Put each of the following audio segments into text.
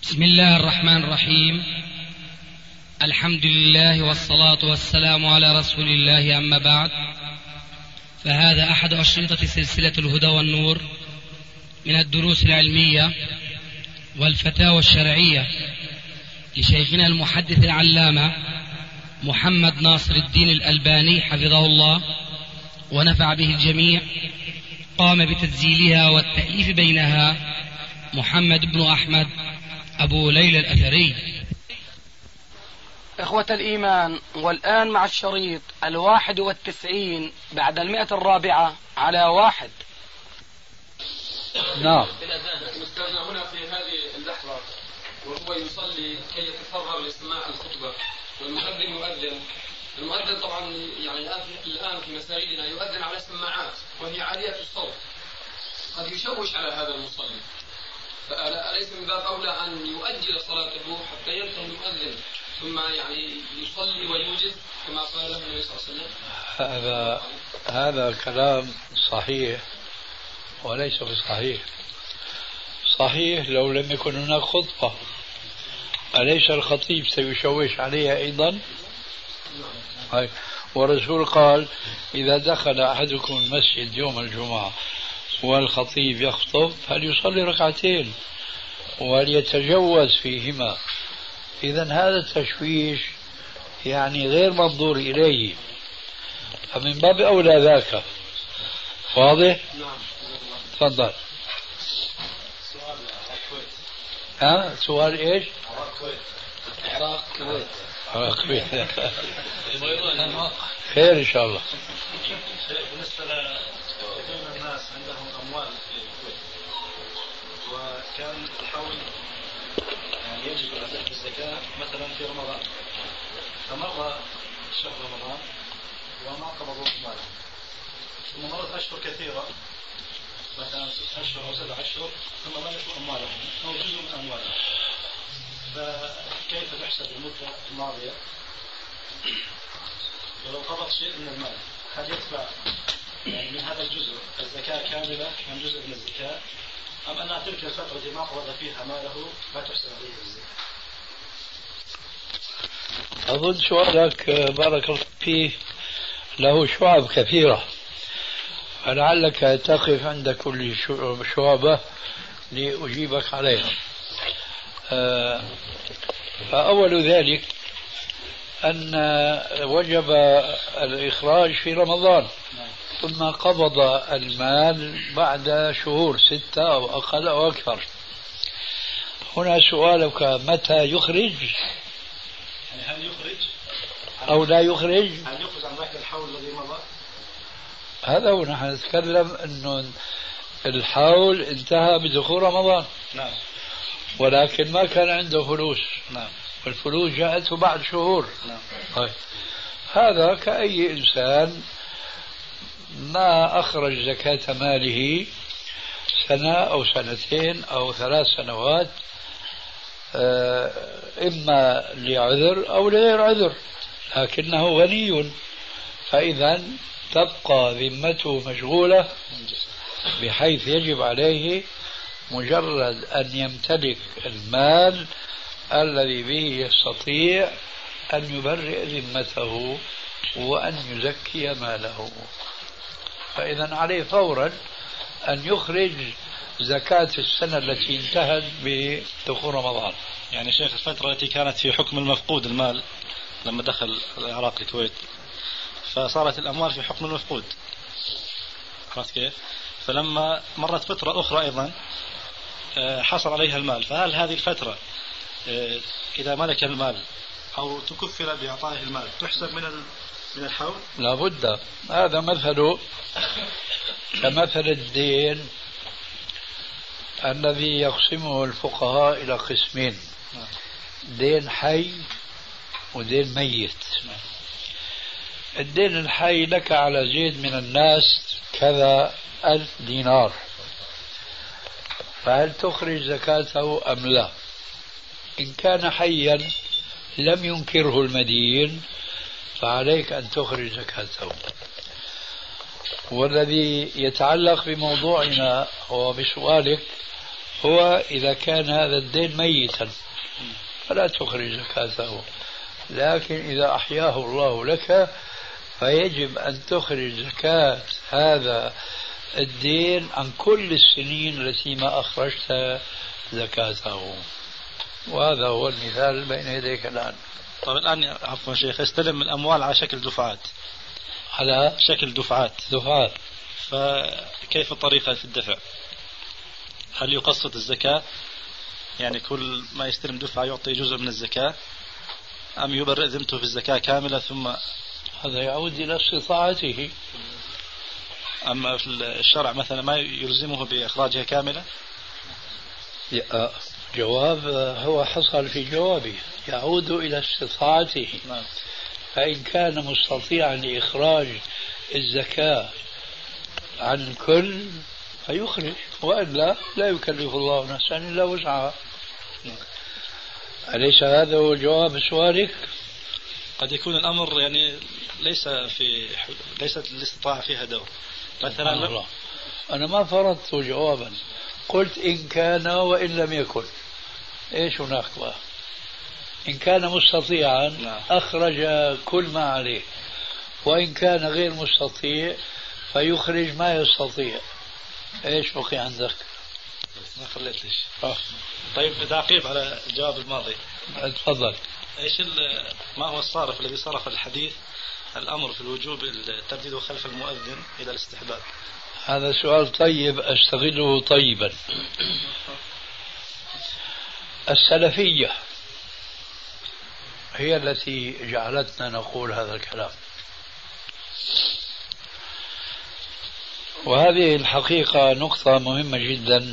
بسم الله الرحمن الرحيم. الحمد لله والصلاة والسلام على رسول الله، أما بعد، فهذا أحد أشرطة سلسلة الهدى والنور من الدروس العلمية والفتاوى الشرعية لشيخنا المحدث العلامة محمد ناصر الدين الألباني حفظه الله ونفع به الجميع. قام بتسجيلها والتأليف بينها محمد بن أحمد أبو ليلى الأثري. إخوة الإيمان، والآن مع الشريط 91 بعد 100 على 1. نعم. أستاذنا هنا في هذه اللحظة وهو يصلي كي يتفرغ لسماع الخطبة والمؤذن يؤذن. المؤذن طبعا يعني الآن في مساجدنا يؤذن على السماعات وهي عالية الصوت، قد يشوش على هذا المصلي، فأليس من باب أولى أن يؤجل صلاته حتى ينتهي المؤذن ثم يعني يصلي ويوجز كما قال له النبي صلى الله عليه وسلم؟ هذا كلام صحيح وليس بصحيح. صحيح لو لم يكن هناك خطبة، أليس الخطيب سيشوش عليها أيضا؟ والرسول قال: إذا دخل أحدكم المسجد يوم الجمعة والخطيب يخطب فليصلي ركعتين وليتجوز فيهما. إذن هذا التشويش يعني غير منظور إليه، فمن باب أولى ذاك. واضح؟ نعم. تفضل. سؤال إيش؟ العراق كويت. خير إن شاء الله. بالنسبة لكثير من الناس عندهم أموال في الكويت، وكان الحول يعني يجب أداء الزكاة مثلا في رمضان، فمر شهر رمضان وما قبضوا أموالهم، ثم مرت أشهر كثيرة مثلا 6 أشهر أو 7 أشهر ثم ملكوا أموالهم أو جزء من أموالهم، فكيف تحسب المدة الماضية؟ ولو قبض شيء من المال هل يدفع يعني من هذا الجزء الزكاة كاملة من جزء من الزكاة، أم أن تلك الفترة التي ما قبض فيها ماله لا تحسب عليه الزكاة؟ أظن سؤالك بارك الله فيه له شعب كثيرة، فلعلك تقف عند كل شعبة لأجيبك عليها. فأول ذلك أن وجب الإخراج في رمضان، ثم قبض المال بعد شهور 6 أو أقل أو أكثر. هنا سؤالك متى يخرج؟ يعني هل يخرج أو لا يخرج؟ هل يخرج عن ذاك الحول الذي مضى؟ هذا هو نحن نتكلم أنه الحول انتهى بدخول رمضان. نعم. ولكن ما كان عنده فلوس. نعم. والفلوس جاءته بعد شهور. نعم. طيب. هذا كأي إنسان ما أخرج زكاة ماله 1 أو 2 أو 3 سنوات، إما لعذر أو لغير عذر، لكنه غني، فإذا تبقى ذمته مشغولة بحيث يجب عليه مجرد أن يمتلك المال الذي به يستطيع أن يبرئ ذمته وأن يزكي ماله، فإذا عليه فورا أن يخرج زكاة السنة التي انتهت بدخول رمضان. يعني شيخ الفترة التي كانت في حكم المفقود المال لما دخل العراق الكويت، فصارت الأموال في حكم المفقود، عرفت كيف؟ فلما مرت فترة أخرى أيضا حصل عليها المال، فهل هذه الفترة إذا ملك المال أو تكفل بإعطائه المال تحسب من الحول؟ لا بد. هذا مثله كمثل الدين الذي يقسمه الفقهاء إلى قسمين: دين حي ودين ميت. الدين الحي: لك على زيد من الناس كذا 1000 دينار، فهل تخرج زكاته أم لا؟ إن كان حيا لم ينكره المدين فعليك أن تخرج زكاته. والذي يتعلق بموضوعنا وبسؤالك هو إذا كان هذا الدين ميتا فلا تخرج زكاته، لكن إذا أحياه الله لك فيجب أن تخرج زكاة هذا الدين عن كل السنين التي ما أخرجت زكاته. وهذا هو المثال بين يديك الآن. طيب الآن عفوا شيخ، استلم الأموال على شكل دفعات، على شكل دفعات، فكيف الطريقة في الدفع؟ هل يقسط الزكاة، يعني كل ما يستلم دفعة يعطي جزء من الزكاة، أم يبرئ ذمته في الزكاة كاملة ثم؟ هذا يعود إلى استطاعته. أما في الشرع مثلا ما يلزمه بإخراجها كاملة؟ جواب هو حصل في جوابه، يعود إلى استطاعته. فإن كان مستطيعا لإخراج الزكاة عن الكل فيخرج، وإلا لا يكلف الله نفسا إلا وسعها. أليس هذا هو جواب سؤالك؟ قد يكون الأمر يعني ليست الاستطاعة فيها دور مثلا. الله، أنا ما فرضت جوابا، قلت إن كان وإن لم يكن. إيش هناك بقى؟ إن كان مستطيعا أخرج كل ما عليه، وإن كان غير مستطيع فيخرج ما يستطيع. إيش بقي عندك؟ ما خليت ليش. طيب تعقيب على الجواب الماضي. تفضل. إيش ما هو الصارف الذي صرف الحديث الأمر في الوجوب الترديد خلف المؤذن إلى الاستحباب؟ هذا سؤال طيب أستغله طيبا. السلفية هي التي جعلتنا نقول هذا الكلام، وهذه الحقيقة نقطة مهمة جدا.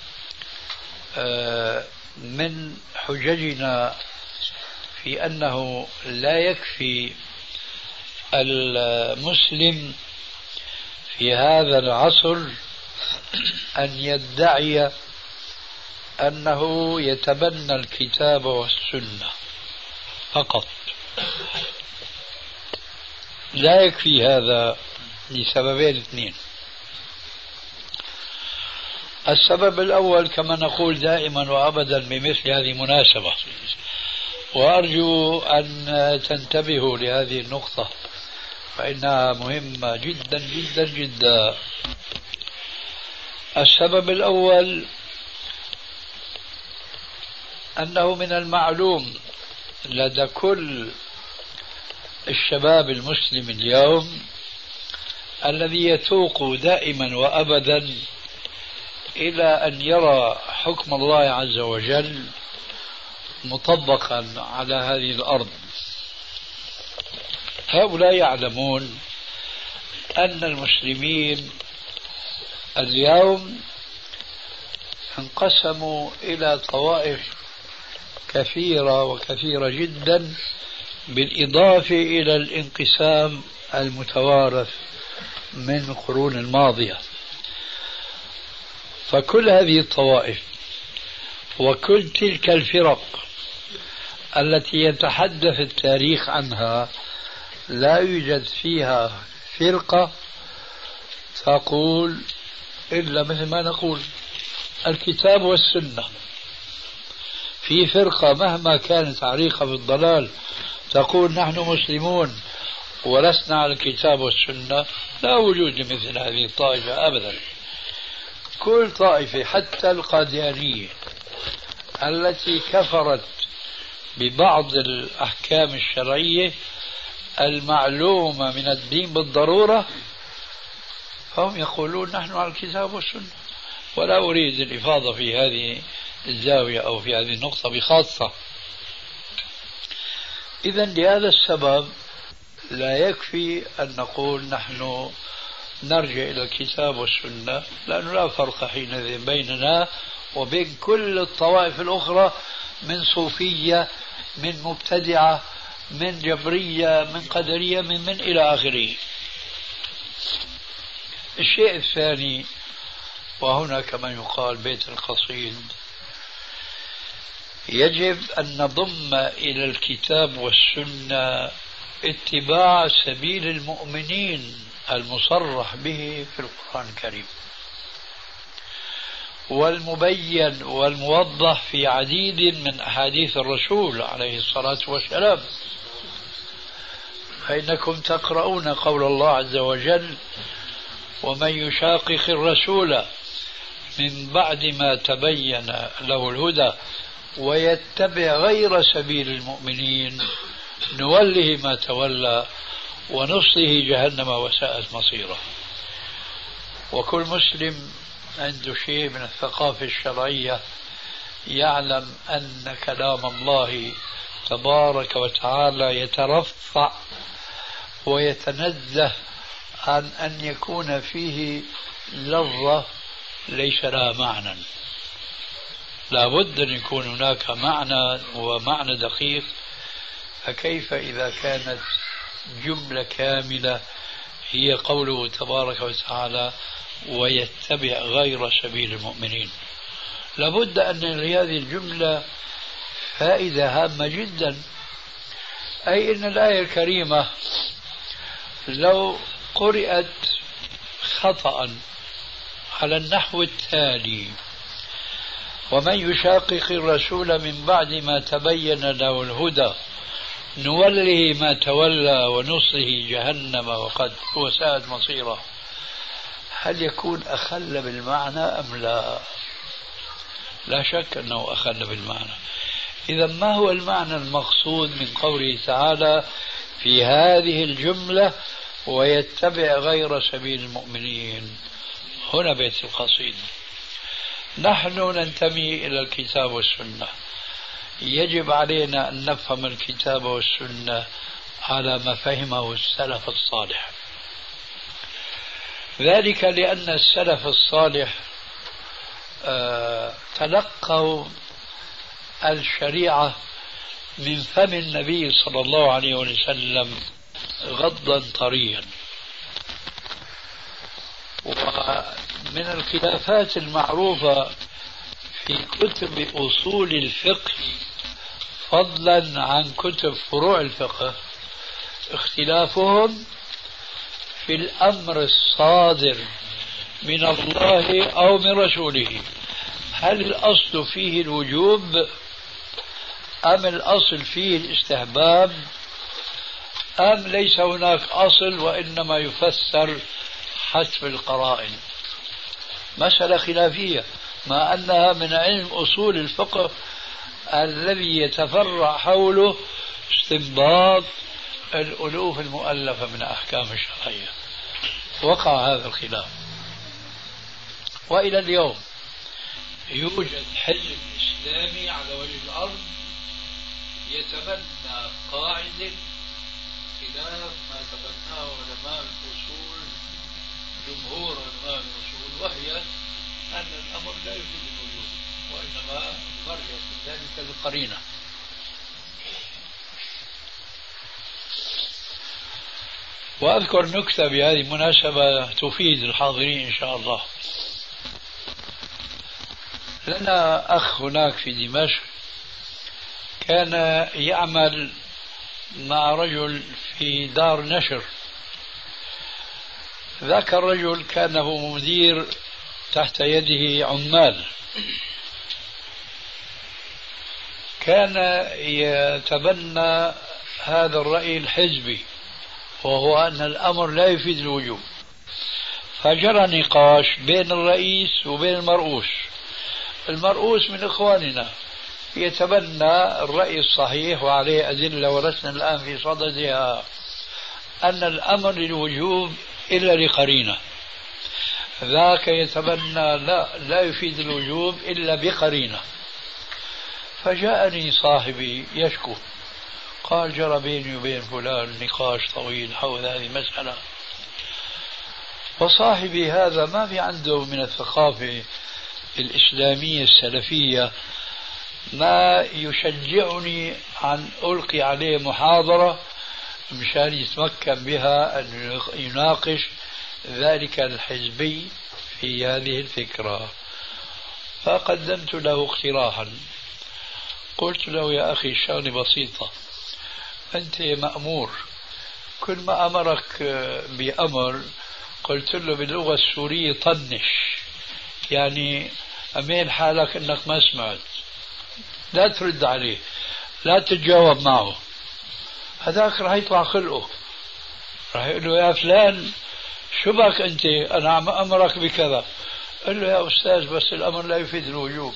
من حججنا في أنه لا يكفي المسلم في هذا العصر أن يدعي أنه يتبنى الكتاب والسنة فقط. لا يكفي هذا لسببين اثنين. السبب الأول كما نقول دائما وأبدا بمثل هذه المناسبة، وأرجو أن تنتبهوا لهذه النقطة فإنها مهمة جدا جدا جدا. السبب الأول أنه من المعلوم لدى كل الشباب المسلم اليوم الذي يتوق دائما وأبدا إلى أن يرى حكم الله عز وجل مطبقا على هذه الأرض. هؤلاء يعلمون أن المسلمين اليوم انقسموا إلى طوائف كثيرة وكثيرة جدا، بالإضافة إلى الانقسام المتوارث من القرون الماضية. فكل هذه الطوائف وكل تلك الفرق التي يتحدث التاريخ عنها لا يوجد فيها فرقة تقول إلا مثل ما نقول الكتاب والسنة. في فرقة مهما كانت عريقة في الضلال تقول نحن مسلمون ولسنا على الكتاب والسنة. لا وجود لمثل هذه الطائفة أبدا. كل طائفة حتى القاديانية التي كفرت ببعض الأحكام الشرعية المعلومة من الدين بالضرورة، فهم يقولون نحن على الكتاب والسنة. ولا أريد الإفاضة في هذه الزاوية أو في هذه النقطة بخاصة. إذن لهذا السبب لا يكفي أن نقول نحن نرجع إلى الكتاب والسنة، لأنه لا فرق حينئذ بيننا وبين كل الطوائف الأخرى من صوفية، من مبتدعة، من جبرية، من قدرية، من إلى آخره. الشيء الثاني، وهنا كما يقال بيت القصيد، يجب أن نضم إلى الكتاب والسنة اتباع سبيل المؤمنين المصرح به في القرآن الكريم. والمبين والموضح في عديد من أحاديث الرسول عليه الصلاة والسلام. فإنكم تقرؤون قول الله عز وجل: ومن يشاقق الرسول من بعد ما تبين له الهدى ويتبع غير سبيل المؤمنين نوله ما تولى ونصله جهنم وساءت مصيره. وكل مسلم عنده شيء من الثقافة الشرعية يعلم أن كلام الله تبارك وتعالى يترفع ويتنزه عن أن يكون فيه لفظة ليس لها معنى. لا بد أن يكون هناك معنى ومعنى دقيق، فكيف إذا كانت جملة كاملة هي قوله تبارك وتعالى: ويتبع غير سبيل المؤمنين. لابد أن لهذه الجملة فائدة هامة جدا، أي أن الآية الكريمة لو قرأت خطأ على النحو التالي: ومن يشاقق الرسول من بعد ما تبين له الهدى نوله ما تولى ونصله جهنم وساءت مصيره، هل يكون أخل بالمعنى أم لا؟ لا شك أنه أخل بالمعنى. إذا ما هو المعنى المقصود من قوله تعالى في هذه الجملة: ويتبع غير سبيل المؤمنين؟ هنا بيت القصيد. نحن ننتمي إلى الكتاب والسنة، يجب علينا أن نفهم الكتاب والسنة على ما فهمه السلف الصالح، ذلك لأن السلف الصالح تلقوا الشريعة من فم النبي صلى الله عليه وسلم غضا طريا. ومن الخلافات المعروفة في كتب أصول الفقه فضلا عن كتب فروع الفقه اختلافهم في الأمر الصادر من الله أو من رسوله، هل الأصل فيه الوجوب أم الأصل فيه الاستحباب أم ليس هناك أصل وإنما يفسر حسب القرائن. مسألة خلافية، مع أنها من علم أصول الفقه الذي يتفرع حوله استنباط الألوف المؤلفة من أحكام الشرعية. وقع هذا الخلاف، وإلى اليوم يوجد حزب إسلامي على وجه الأرض يتبنى قاعدة خلاف ما تبناه علماء الأصول، جمهور علماء الأصول، وهي أن الأمر لا يفيد الوجود وإنما مرجع ذلك القرينة. وأذكر نكتة بهذه المناسبة تفيد الحاضرين إن شاء الله. لنا أخ هناك في دمشق كان يعمل مع رجل في دار نشر. ذاك الرجل كان هو مدير تحت يده عمال، كان يتبنى هذا الرأي الحزبي وهو أن الأمر لا يفيد الوجوب. فجرى نقاش بين الرئيس وبين المرؤوس. المرؤوس من إخواننا يتبنى الرأي الصحيح وعليه أدلة ولسنا الآن في صددها، أن الأمر للوجوب إلا لقرينة. ذاك يتبنى لا يفيد الوجوب إلا بقرينة. فجاءني صاحبي يشكو، قال: جرى بيني وبين فلان نقاش طويل حول هذه المسألة، وصاحبي هذا ما في عنده من الثقافة الإسلامية السلفية ما يشجعني أن ألقي عليه محاضرة مشان يتمكن بها أن يناقش ذلك الحزبي في هذه الفكرة. فقدمت له اقتراحا، قلت له: يا أخي الشغلة بسيطة، أنت مأمور، كل ما أمرك بأمر قلت له باللغة السورية طنش، يعني أمين حالك أنك ما سمعت، لا ترد عليه، لا تتجاوب معه. هذاك راح يطلع خلقه، راح يقول له يا فلان شو بك أنت، أنا عم أمرك بكذا. قل له يا أستاذ بس الأمر لا يفيد الوجوب.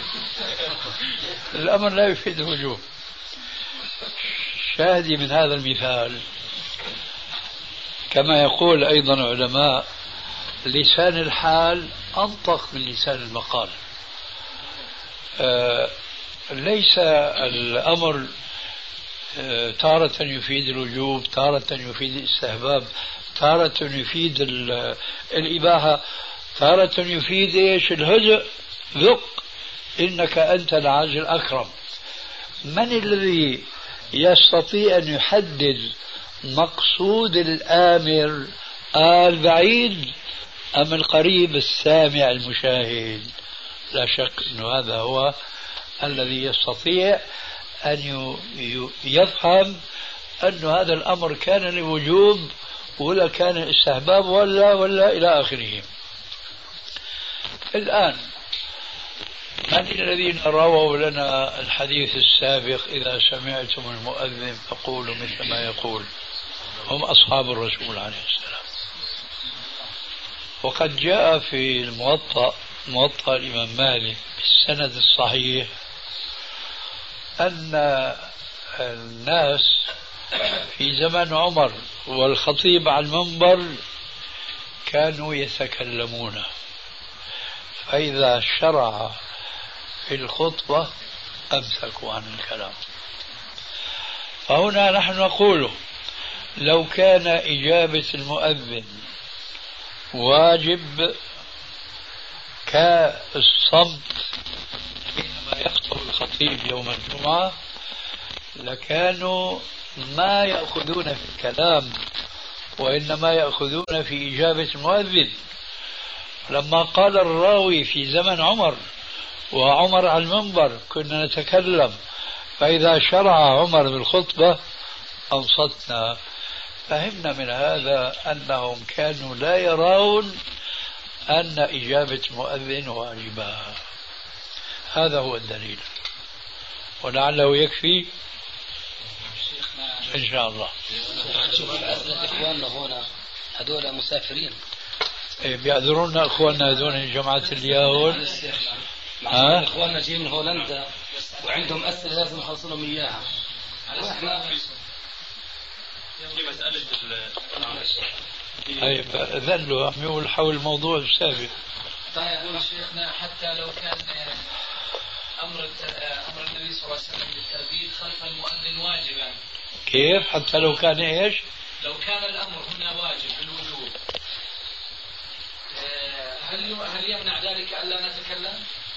الأمر لا يفيد الوجوب. شاهدي من هذا المثال كما يقول أيضا علماء لسان الحال أنطق من لسان المقال. ليس الأمر تارة يفيد الوجوب، تارة يفيد الاستحباب، تارة يفيد الإباحة، تارة يفيد إيش؟ الهزء. ذق إنك أنت العز الأكرم. من الذي يستطيع أن يحدد مقصود الآمر البعيد أم القريب السامع المشاهد؟ لا شك أن هذا هو الذي يستطيع أن يفهم أن هذا الأمر كان لوجوب ولا كان استحباب ولا إلى آخره. الآن من الذين رووا لنا الحديث السابق إذا سمعتم المؤذن فقولوا مثل ما يقول؟ هم أصحاب الرسول عليه السلام. وقد جاء في موطأ الإمام مالك بالسند الصحيح أن الناس في زمن عمر والخطيب على المنبر كانوا يتكلمون، فإذا شرع في الخطبة أمسكوا عن الكلام. فهنا نحن نقول لو كان إجابة المؤذن واجب كالصمت حينما يخطب الخطيب يوم الجمعة لكانوا ما يأخذون في الكلام وإنما يأخذون في إجابة المؤذن. لما قال الراوي في زمن عمر وعمر على المنبر كنا نتكلم، فإذا شرع عمر بالخطبة أنصتنا. فهمنا من هذا أنهم كانوا لا يرون أن إجابة المؤذن واجبة. هذا هو الدليل، ولعله يكفي إن شاء الله. إخواننا هنا هذول مسافرين بيعذرونا إخواننا هذول جماعة اليهود. إخواننا جايين من هولندا وعندهم أسئلة لازم نخلص لهم إياها. وإحنا في مسألة ذلوا عم يقول حول الموضوع السابق. طيب شيخنا حتى لو كان أمر النبي صلى الله عليه وسلم بالترديد خلف المؤذن واجبا، كيف حتى لو كان إيش؟ لو كان الأمر هنا واجب بالوجوب، هل يمنع ذلك ألا نتكلم؟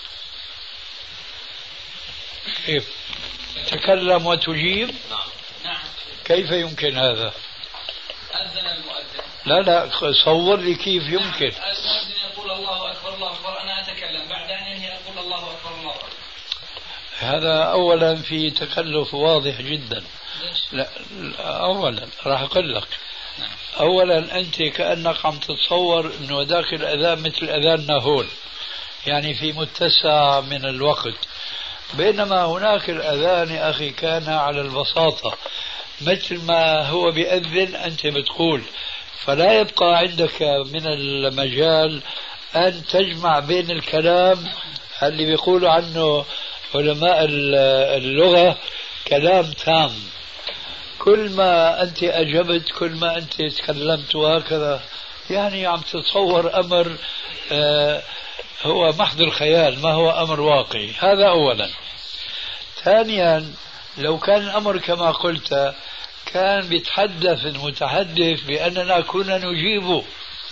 كيف تكلم وتجيب؟ نعم. كيف يمكن هذا؟ أذن المؤذن. لا صور لي كيف يمكن. المؤذن يقول الله أكبر الله أكبر، أنا أتكلم بعد أن ينهي أقول الله أكبر الله أكبر. هذا أولا في تكلف واضح جدا. لا أولا راح أقول لك. أولا أنت كأنك عم تتصور أنه ذاك الأذان مثل أذاننا هون، يعني في متسع من الوقت، بينما هناك الأذان يا أخي كان على البساطة مثل ما هو بيأذن أنت بتقول، فلا يبقى عندك من المجال أن تجمع بين الكلام اللي بيقولوا عنه علماء اللغة كلام تام. كل ما أنت أجبت كل ما أنت تكلمت وهكذا، يعني عم تتصور أمر هو محض الخيال، ما هو أمر واقعي. هذا أولا. ثانيا لو كان الأمر كما قلت كان بيتحدث المتحدث بأننا كنا نجيب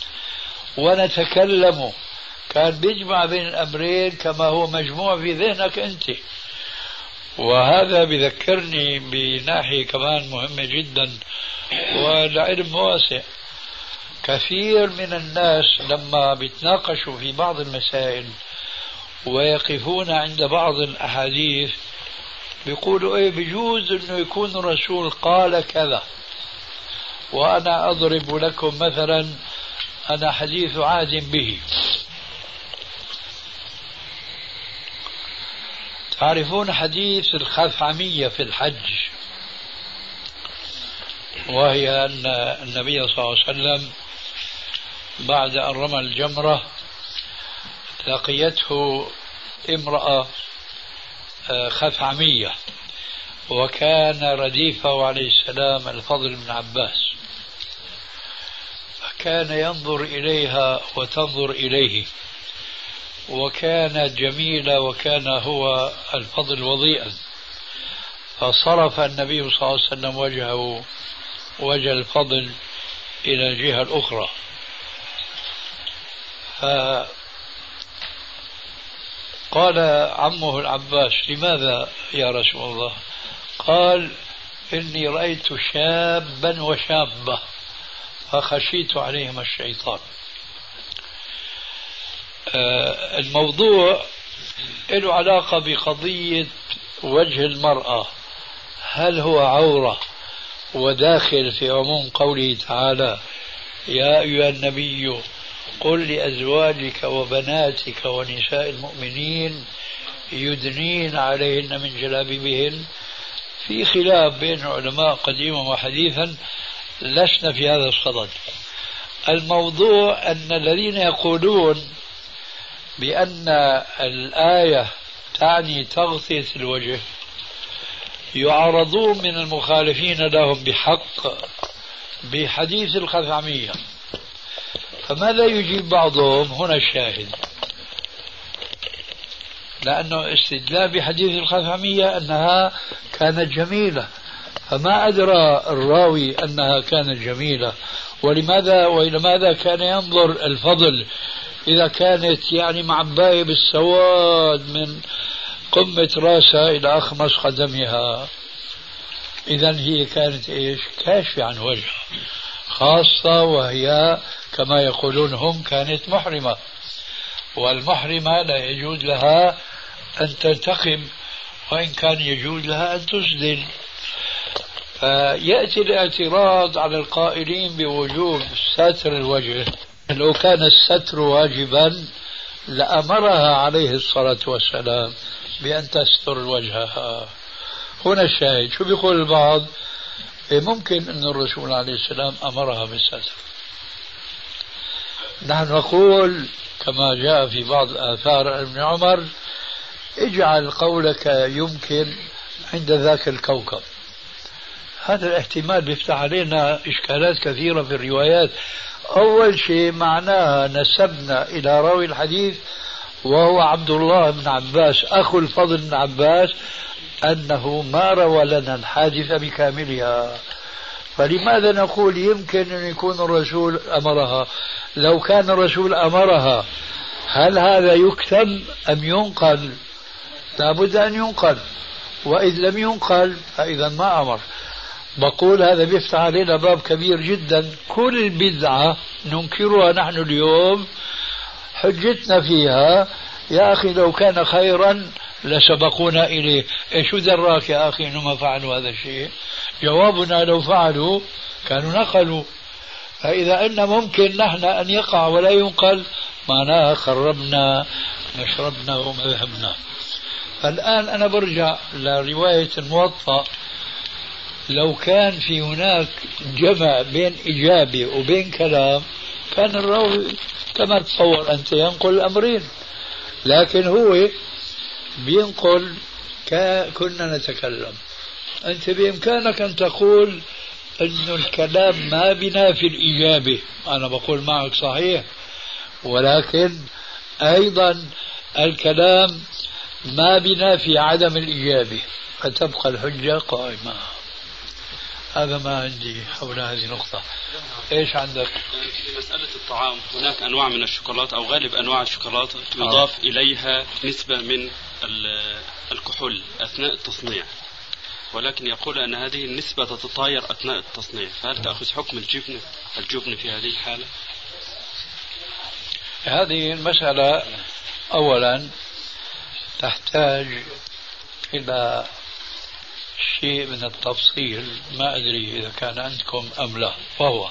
ونتكلم، كان بيجمع بين الأمرين كما هو مجموع في ذهنك أنت. وهذا بذكرني بناحية كمان مهمة جدا والعلم واسع. كثير من الناس لما بيتناقشوا في بعض المسائل ويقفون عند بعض الأحاديث بيقولوا ايه بيجوز انه يكون الرسول قال كذا، وانا اضرب لكم مثلا انا حديث عهد به. تعرفون حديث الخثعمية في الحج، وهي أن النبي صلى الله عليه وسلم بعد أن رمى الجمرة لقيته امرأة خثعمية، وكان رديفه عليه السلام الفضل بن عباس، فكان ينظر إليها وتنظر إليه، وكانت جميلة وكان هو الفضل وضيئا، فصرف النبي صلى الله عليه وسلم وجهه وجه الفضل إلى الجهة الأخرى. فقال عمه العباس: لماذا يا رسول الله؟ قال: إني رأيت شابا وشابة فخشيت عليهما الشيطان. الموضوع له علاقة بقضية وجه المرأة، هل هو عورة وداخل في عموم قوله تعالى: يا أيها النبي قل لأزواجك وبناتك ونساء المؤمنين يدنين عليهن من جلابيبهن. في خلاف بين العلماء قديما وحديثا، لسنا في هذا الصدد. الموضوع أن الذين يقولون بأن الآية تعني تغطية الوجه يعارضون من المخالفين لهم بحق بحديث الخثعمية. فماذا يجيب بعضهم؟ هنا الشاهد، لأنه استدلال بحديث الخثعمية أنها كانت جميلة، فما أدرى الراوي أنها كانت جميلة، وإلى ماذا كان ينظر الفضل إذا كانت يعني معباية بالسواد من قمة راسها إلى أخمص قدمها. إذن هي كانت إيش؟ كاشفة عن وجهها، خاصة وهي كما يقولون هم كانت محرمة، والمحرمة لا يجوز لها أن تنتقم، وإن كان يجوز لها أن تسدل. فيأتي الاعتراض على القائلين بوجوب ستر الوجه. لو كان الستر واجبا لأمرها عليه الصلاة والسلام بأن تستر وجهها. هنا الشاهد. شو بيقول البعض؟ ممكن أن الرسول عليه السلام أمرها بالستر. نحن نقول كما جاء في بعض الآثار ابن عمر: اجعل قولك يمكن عند ذاك الكوكب. هذا الاحتمال بيفتح علينا إشكالات كثيرة في الروايات. أول شيء معناها نسبنا إلى راوي الحديث وهو عبد الله بن عباس أخو الفضل بن عباس أنه ما روى لنا الحادثة بكاملها، فلماذا نقول يمكن أن يكون الرسول أمرها؟ لو كان الرسول أمرها هل هذا يكتم أم ينقل؟ لابد أن ينقل، وإذ لم ينقل فإذا ما أمر. بقول هذا بيفتح علينا باب كبير جدا. كل بدعة ننكرها نحن اليوم حجتنا فيها: يا أخي لو كان خيرا لسبقونا إليه. شو دراك يا أخي إنه ما فعلوا هذا الشيء؟ جوابنا: لو فعلوا كانوا نقلوا. فإذا أن ممكن نحن أن يقع ولا ينقل معناها خربنا مشربنا ومذهبنا. فالآن أنا برجع لرواية الموطأ. لو كان في هناك جمع بين إجابة وبين كلام كان الراوي كما تصور أنت ينقل الأمرين، لكن هو بينقل كنا نتكلم. أنت بإمكانك أن تقول أن الكلام ما بينافي الإجابة، أنا بقول معك صحيح، ولكن أيضا الكلام ما بينافي عدم الإجابة، فتبقى الحجة قائمة. هذا ما عندي حول هذه النقطة. إيش عندك؟ في مسألة الطعام هناك أنواع من الشوكولاتة أو غالب أنواع الشوكولاتة يضاف إليها نسبة من الكحول أثناء التصنيع، ولكن يقول أن هذه النسبة تتطاير أثناء التصنيع، فهل تأخذ حكم الجبن في هذه الحالة؟ هذه المسألة أولا تحتاج إلى شيء من التفصيل، ما أدري إذا كان عندكم أم لا. وهو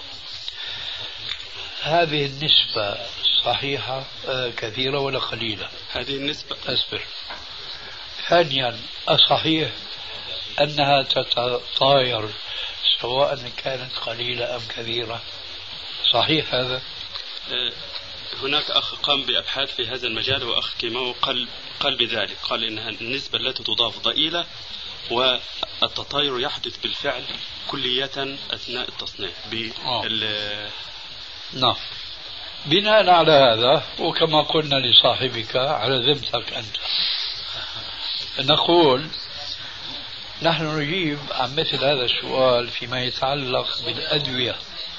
هذه النسبة صحيحة كثيرة ولا قليلة؟ هذه النسبة أصبر. ثانيا، أصحيح أنها تتطاير سواء كانت قليلة أم كثيرة؟ صحيح هذا؟ هناك أخ قام بأبحاث في هذا المجال، وأخ كيماوي قال بذلك، قال إنها النسبة التي تضاف ضئيلة، والتطاير يحدث بالفعل كلية أثناء التصنيع نعم. بناء على هذا، وكما قلنا لصاحبك على ذمتك أنت، نقول نحن نجيب عن مثل هذا السؤال فيما يتعلق بالأدوية.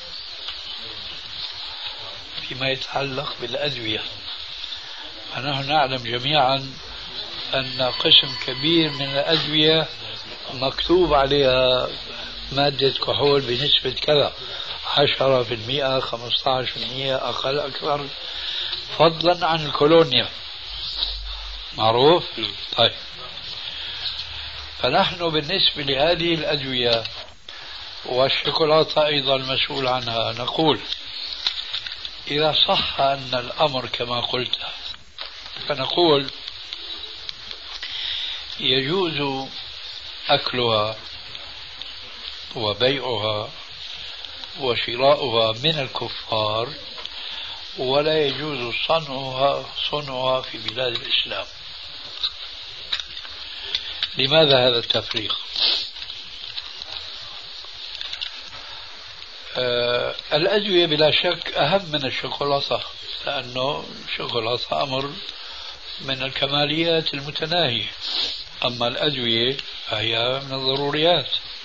فنحن نعلم جميعا أن قسم كبير من الأدوية مكتوب عليها مادة كحول بنسبة كذا، 10%، 15%، أقل أكثر، فضلا عن الكولونيا. معروف؟ طيب، فنحن بالنسبة لهذه الأدوية والشوكولاتة أيضا مسؤول عنها، نقول إذا صح أن الأمر كما قلت، فنقول يجوز أكلها وبيعها وشراؤها من الكفار، ولا يجوز صنعها في بلاد الإسلام. لماذا هذا التفريق؟ الأدوية بلا شك أهم من الشوكولاتة، لأنه الشوكولاتة أمر من الكماليات المتناهية، أما الأدوية فهي من الضروريات.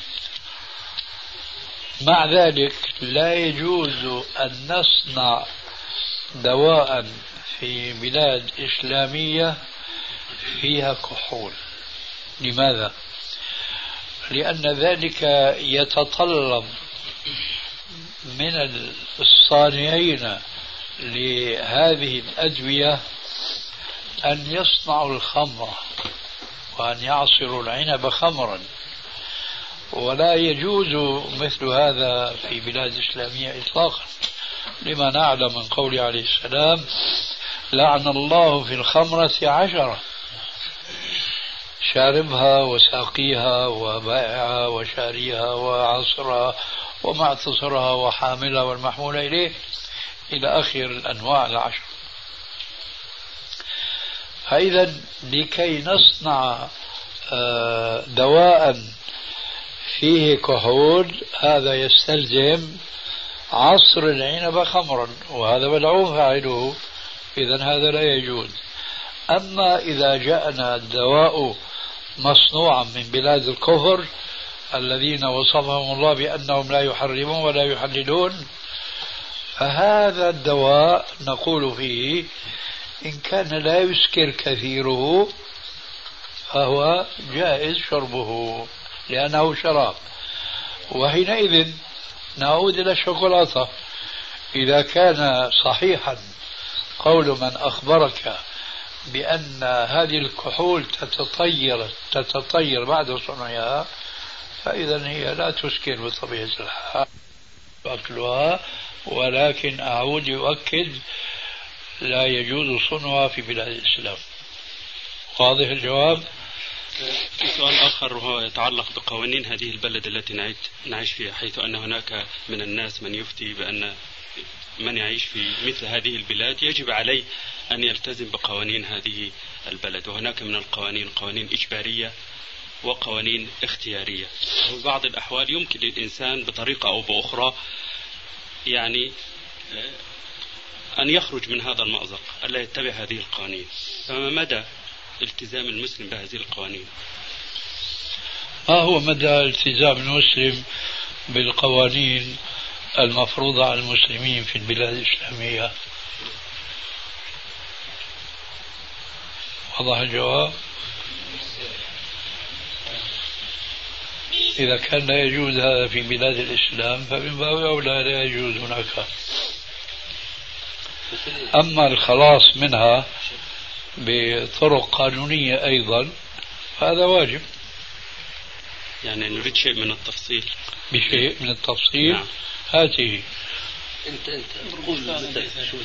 مع ذلك لا يجوز أن نصنع دواء في بلاد إسلامية فيها كحول. لماذا؟ لأن ذلك يتطلب من الصانعين لهذه الأدوية أن يصنعوا الخمر وأن يعصروا العنب خمرا، ولا يجوز مثل هذا في بلاد إسلامية إطلاقا، لما نعلم من قول عليه السلام: لعن الله في الخمرة 10، شاربها وساقيها وبائعها وشاريها وعصرها ومعتصرها وحاملها والمحمول إليه إلى آخر الأنواع 10. فإذا لكي نصنع دواء فيه كحول هذا يستلزم عصر العنب خمرا، وهذا ملعون فاعله، إذا هذا لا يجوز. أما إذا جاءنا الدواء مصنوعا من بلاد الكفر الذين وصفهم الله بأنهم لا يحرمون ولا يحللون، فهذا الدواء نقول فيه إن كان لا يسكر كثيره فهو جائز شربه لأنه شراب. وحينئذ نعود إلى الشوكولاتة، إذا كان صحيحا قول من أخبرك بأن هذه الكحول تتطير بعد صنعها، فإذا هي لا تسكر بطبيعة الحال أكلها، ولكن أعود أؤكد لا يجوز صنعها في بلاد الإسلام. واضح الجواب؟ في سؤال آخر وهو يتعلق بقوانين هذه البلد التي نعيش فيها، حيث أن هناك من الناس من يفتي بأن من يعيش في مثل هذه البلاد يجب عليه أن يلتزم بقوانين هذه البلد، وهناك من القوانين قوانين إجبارية وقوانين اختيارية، وفي بعض الأحوال يمكن للإنسان بطريقة أو بأخرى يعني أن يخرج من هذا المأزق ألا يتبع هذه القوانين. فما مدى التزام المسلم بهذه القوانين؟ ما هو مدى التزام المسلم بالقوانين المفروضة على المسلمين في البلاد الإسلامية؟ واضح الجواب؟ إذا كان لا يجوز هذا في بلاد الإسلام فمن باب أولى لا يجوز هناك. أما الخلاص منها بطرق قانونية أيضا هذا واجب. يعني نريد شيء من التفصيل. بشيء من التفصيل؟ نعم. هاته انت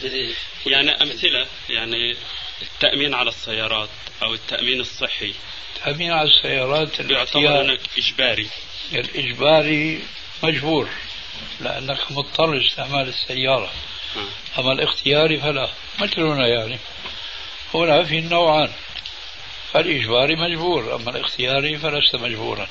يعني أمثلة، يعني التأمين على السيارات أو التأمين الصحي التأمين على السيارات يعتبر هناك إجباري. الإجباري مجبور لأنك مضطر لاستعمال السيارة. أما الاختياري فلا، مثلنا يعني هنا في نوعان، فالإجباري مجبور، أما الاختياري فلست مجبورا.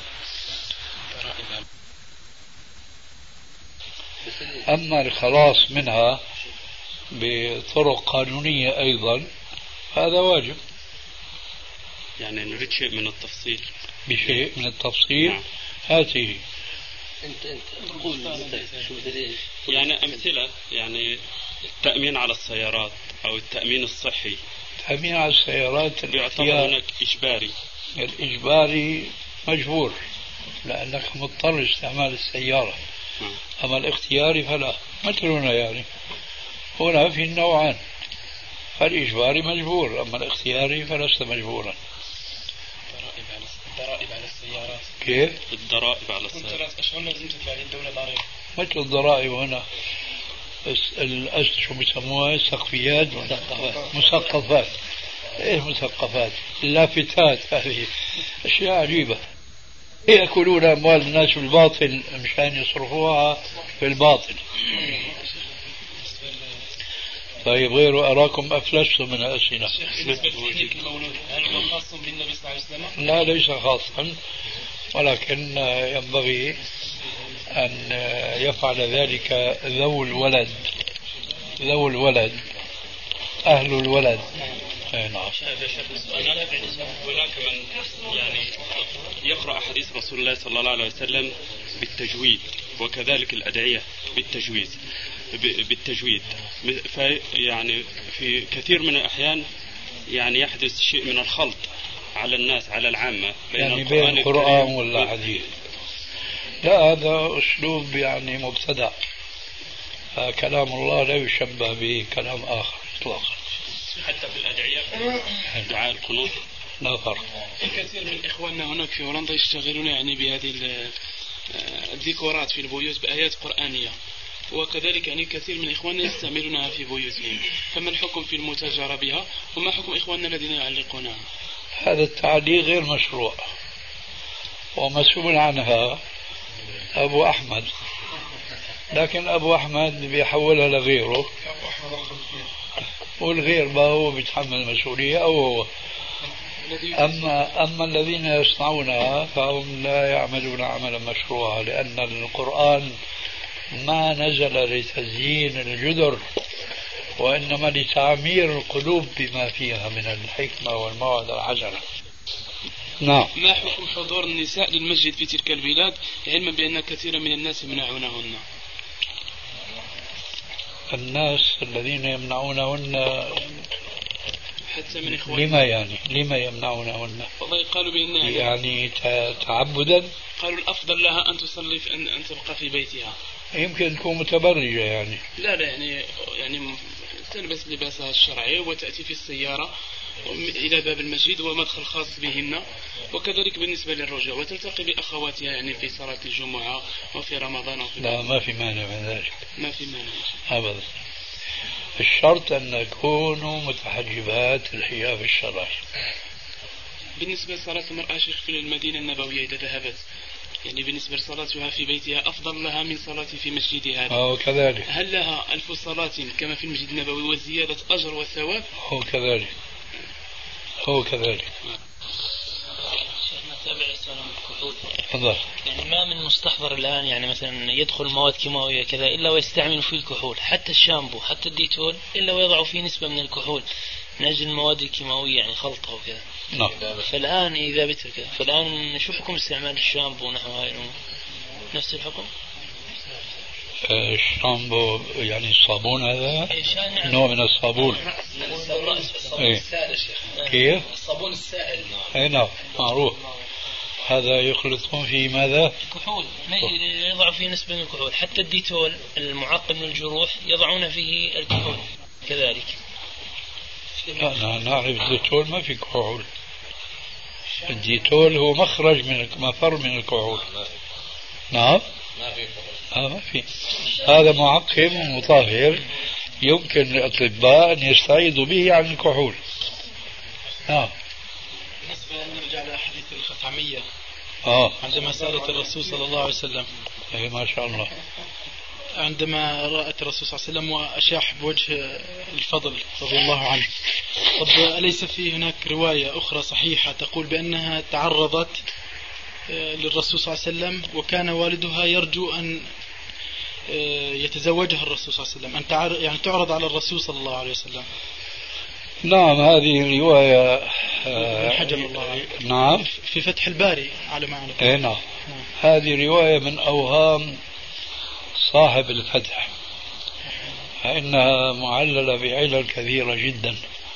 أما الخلاص منها بطرق قانونية أيضا هذا واجب. يعني نريد شيء من التفصيل. بشيء من التفصيل. هاته انت قول شو بدل يعني أمثلة، يعني التأمين على السيارات أو التأمين الصحي. التأمين على السيارات يعتبر هناك إجباري. الإجباري مجبور لأنك مضطر لاستعمال السيارة. أما الاختياري فلا، مثلنا يعني هنا في النوعان، فالإجباري مجبور، أما الاختياري فلست مجبورا. الضرائب على السيارات. كيف؟ الضرائب على السيارات أشهر لازم تدفع للدولة ضريبة. مثل الضرائب هنا شو بيسموها سقفيات مثقفات. ايش مثقفات؟ لافتات، هذه اشياء عجيبة. يأكلون أموال الناس بالباطل مشان يصرفوها بالباطل. طيب غيره أراكم أفلستم من الأسئلة. هل هو خاص بالنبي صلى الله عليه وسلم؟ لا ليس خاصا، ولكن ينبغي أن يفعل ذلك ذو الولد أهل الولد. نعم. هناك من يعني يقرأ حديث رسول الله صلى الله عليه وسلم بالتجويد، وكذلك الأدعية بالتجويد. يعني في كثير من الأحيان يعني يحدث شيء من الخلط على الناس، على العامة، يعني بين القرآن والحديث. لا هذا أسلوب يعني مبتدع. كلام الله لا يشبه به كلام آخر إطلاقا. حتى بالأدعية دعاء القنوت لا فرق. كثير من إخواننا هناك في هولندا يشتغلون يعني بهذه الديكورات في البيوت بآيات قرآنية، وكذلك يعني كثير من إخواننا يستعملونها في بيوتهم، فما الحكم في المتاجرة بها، وما حكم إخواننا الذين يعلقونها؟ هذا التعليق غير مشروع، ومسؤول عنها أبو أحمد، لكن أبو أحمد بيحولها لغيره، والغير ما هو بيتحمل المسؤولية أو هو. أما الذين يصنعونها فهم لا يعملون عملا مشروعا، لأن القرآن ما نزل لتزيين الجدر، وإنما لتعمير القلوب بما فيها من الحكمة والموعظة الحسنة. نعم. ما حكم حضور النساء للمسجد في تلك البلاد، علما بأن كثيرا من الناس يمنعونهن؟ الناس الذين يمنعونهن حتى من إخواننا. لما يمنعونهن؟ والله قالوا بأن يعني تعبدا. قالوا الأفضل لها أن تصلي أن تبقى في بيتها. يمكن تكون متبرجة يعني. لا يعني تلبس لباسها الشرعي وتأتي في السيارة إلى باب المسجد ومدخل خاص بهن، وكذلك بالنسبة للرجوع وتلتقي بأخواتها يعني في صلاة الجمعة وفي رمضان وفي لا ما في مانع من ذلك. ما في مانع أبدا. الشرط أن يكونوا متحجبات الحجاب الشرعي. بالنسبة لصلاة المرأة شيخ في المدينة النبوية إذا ذهبت، يعني بالنسبة لصلاتها في بيتها أفضل لها من صلاة في مسجدها. كذلك. هل لها 1000 صلاة كما في المسجد النبوي وزيادة أجر وثواب؟ هو كذلك. نتابع السؤال عن الكحول. تفضل. يعني ما من مستحضر الآن يعني مثلا يدخل مواد كيماوية كذا إلا ويستعمل فيه الكحول، حتى الشامبو حتى الديتول إلا ويضع فيه نسبة من الكحول من أجل المواد الكيماوية يعني خلطها وكذا. نعم. فالآن إذا بترك، فالآن شو حكم استعمال الشامبو ونحو هاي الأمور؟ نفس الحكم؟ الشامبو يعني الصابون هذا نوع من الصابون. الصابون السائل كيف؟ الصابون السائل. نعم معروف. هذا يخلطون في ماذا؟ الكحول، ما يضع فيه نسبة من الكحول، حتى الديتول المعقم من الجروح يضعون فيه الكحول كذلك. لا نعرف الديتول ما في كحول. الديتول هو مخرج من مفر من الكحول. نعم ما في. هذا معقم ومطهر يمكن للأطباء أن يستعيضوا به عن الكحول. بالنسبة نرجع لحديث الخثعمية آه عندما سألت الرسول صلى الله عليه وسلم. إيه ما شاء الله. عندما رأت الرسول صلى الله عليه وسلم وأشاح بوجه الفضل رضي الله عنه. طب أليس في هناك رواية أخرى صحيحة تقول بأنها تعرضت للرسول صلى الله عليه وسلم وكان والدها يرجو أن يتزوجها الرسول صلى الله عليه وسلم، أن يعني تعرض على الرسول صلى الله عليه وسلم؟ نعم هذه رواية ابن حجر الله. نعم في فتح الباري على ما أعلم. إيه نعم. هذه رواية من أوهام صاحب الفتح، فإنها معللة بعلل كثيرة جدا.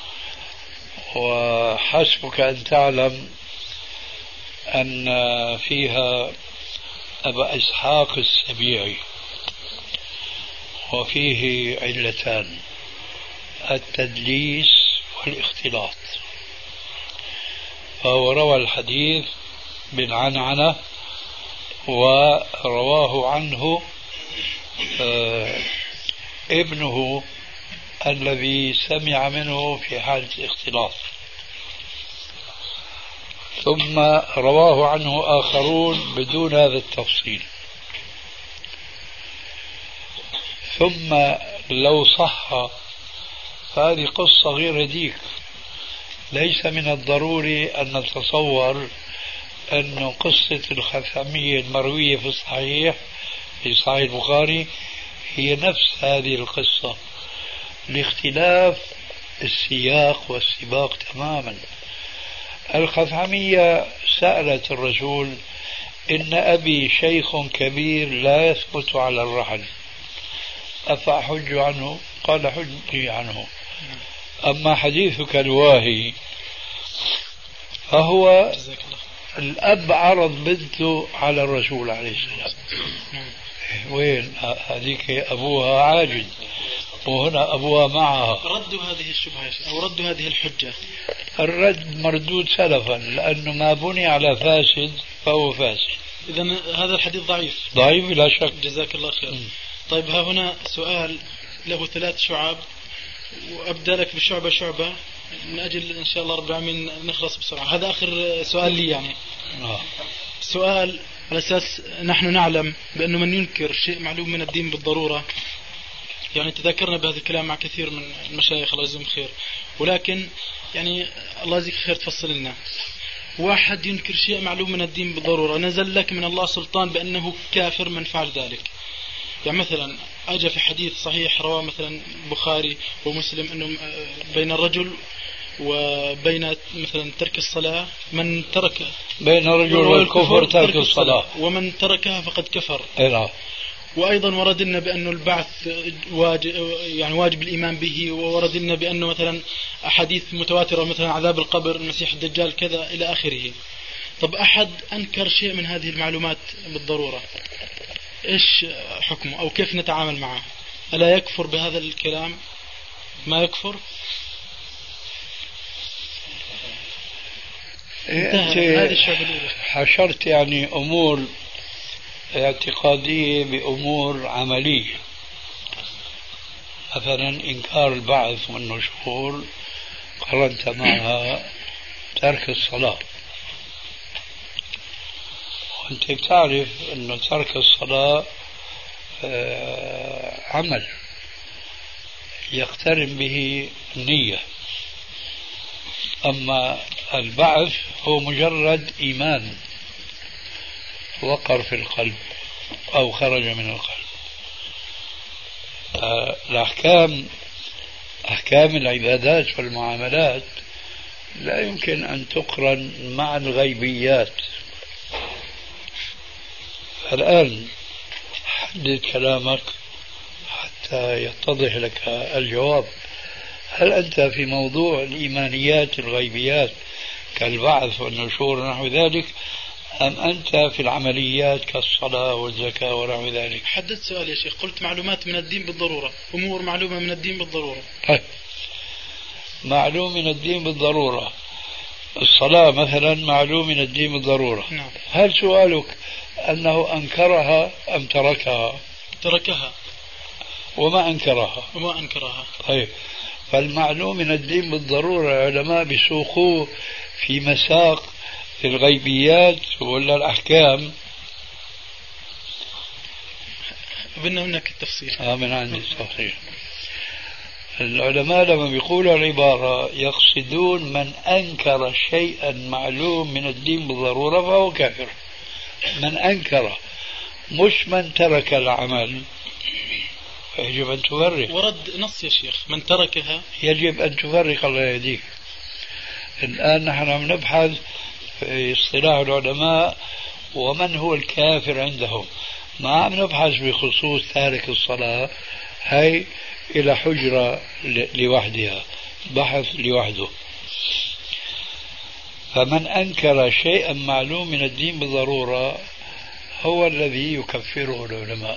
وحسبك أن تعلم أن فيها أبا إسحاق السبيعي وفيه علتان: التدليس والاختلاط. فهو روى الحديث بالعنعنة ورواه عنه ابنه الذي سمع منه في حالة الاختلاط، ثم رواه عنه آخرون بدون هذا التفصيل. ثم لو صح فهذه قصة غير هذيك. ليس من الضروري أن نتصور أن قصة الخثعمية المروية في الصحيح في صحيح البخاري هي نفس هذه القصة، لاختلاف السياق والسباق تماما. الخثعمية سألت الرسول: إن أبي شيخ كبير لا يثبت على الرحل أفأحج عنه؟ قال: حجي عنه. أما حديثك الواهي فهو الأب عرض بنته على الرسول عليه السلام. وين هذيك أبوها عاجز وهنا أبوها معها. ردوا هذه الشبهة أو ردوا هذه الحجة. الرد مردود سلفا، لأنه ما بني على فاسد فهو فاسد. إذن هذا الحديث ضعيف. ضعيف بلا شك. جزاك الله خير. طيب ها هنا سؤال له 3 شعب، وأبدأ لك بشعبة شعبة من أجل إن شاء الله رب العالمين نخلص بسرعة. هذا آخر سؤال لي يعني. سؤال على أساس نحن نعلم بأنه من ينكر شيء معلوم من الدين بالضرورة، يعني تذكرنا بهذا الكلام مع كثير من المشايخ الله يجزيهم خير، ولكن يعني الله يجزيك خير تفصل لنا. واحد ينكر شيء معلوم من الدين بالضرورة، نزل لك من الله سلطان بأنه كافر من فعل ذلك. يعني مثلا أجى في حديث صحيح رواه مثلا البخاري ومسلم أنه بين الرجل وبين مثلا ترك الصلاة من ترك، بين الرجل والكفر ترك الصلاة، ومن تركها فقد كفر. إيه. وأيضا وردنا بأنه البعث واجب الإيمان به، ووردنا بأنه مثلا أحاديث متواترة مثلا عذاب القبر، المسيح الدجال، كذا إلى آخره. طب أحد أنكر شيء من هذه المعلومات بالضرورة، إيش حكمه أو كيف نتعامل معه؟ ألا يكفر بهذا الكلام؟ ما يكفر؟ أنت حشرت يعني أمور اعتقادية بأمور عملية. مثلا إنكار البعث والنشور قرنت معها ترك الصلاة، وأنت تعرف أن ترك الصلاة عمل يقترن به النية، أما البعث هو مجرد إيمان وقر في القلب أو خرج من القلب. أحكام العبادات والمعاملات لا يمكن أن تقرن مع الغيبيات. الآن حدد كلامك حتى يتضح لك الجواب. هل أنت في موضوع الإيمانيات الغيبيات كالبعث والنشور ونحو ذلك، أم أنت في العمليات كالصلاة والزكاة ونحو ذلك؟ حددت سؤال يا شيخ، قلت معلومات من الدين بالضرورة، أمور معلومة من الدين بالضرورة. معلوم من الدين بالضرورة. الصلاة مثلا معلوم من الدين بالضرورة. نعم. هل سؤالك أنه أنكرها أم تركها؟ تركها. وما أنكرها. وما أنكرها. طيب، فالمعلوم من الدين بالضرورة العلماء بيسوقوه في مساق في الغيبيات ولا الأحكام؟ بدنا منك التفصيل. من عندي صحيح. العلماء لما بيقولوا العبارة يقصدون من أنكر شيئا معلوم من الدين بالضرورة فهو كافر. من أنكر، مش من ترك العمل. يجب أن تفرق. ورد نص يا شيخ من تركها. يجب أن تفرق، الله يهديك. الآن نحن عم نبحث في اصطلاح العلماء ومن هو الكافر عندهم، ما عم نبحث بخصوص تارك الصلاة. هي إلى حجرة لوحدها، بحث لوحده. فمن أنكر شيئا معلوم من الدين بالضرورة هو الذي يكفره العلماء.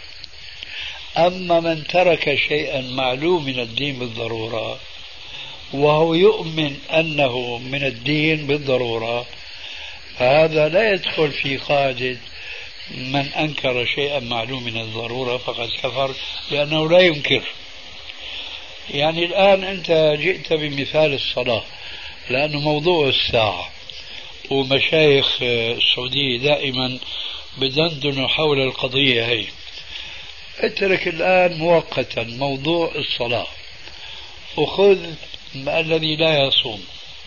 أما من ترك شيئا معلوم من الدين بالضرورة وهو يؤمن أنه من الدين بالضرورة فهذا لا يدخل في قاعدة من أنكر شيئا معلوم من الضرورة فقد كفر، لأنه لا ينكر. يعني الآن أنت جئت بمثال الصلاة لأنه موضوع الساعة، ومشايخ السعودية دائما بدندنوا حول القضية هي. اترك الآن مؤقتا موضوع الصلاة وخذ الذي لا يصوم.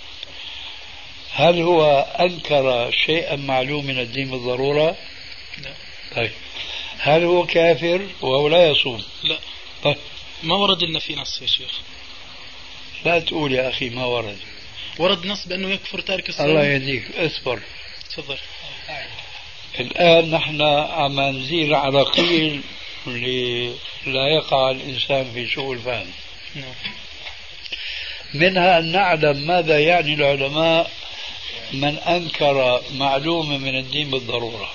هل هو أنكر شيئا معلوم من الدين بالضرورة؟ لا. طيب هل هو كافر وهو لا يصوم؟ لا. طيب. ما ورد لنا في نص يا شيخ. لا تقول يا أخي ما ورد. ورد نص بأنه يكفر تارك الصلاة. الله يهديك، اصبر. تفضل. الآن نحن عم نزيل على قيل لا يقع الإنسان في سوء الفهم. نعم. منها أن نعلم ماذا يعني العلماء من أنكر معلومة من الدين بالضرورة.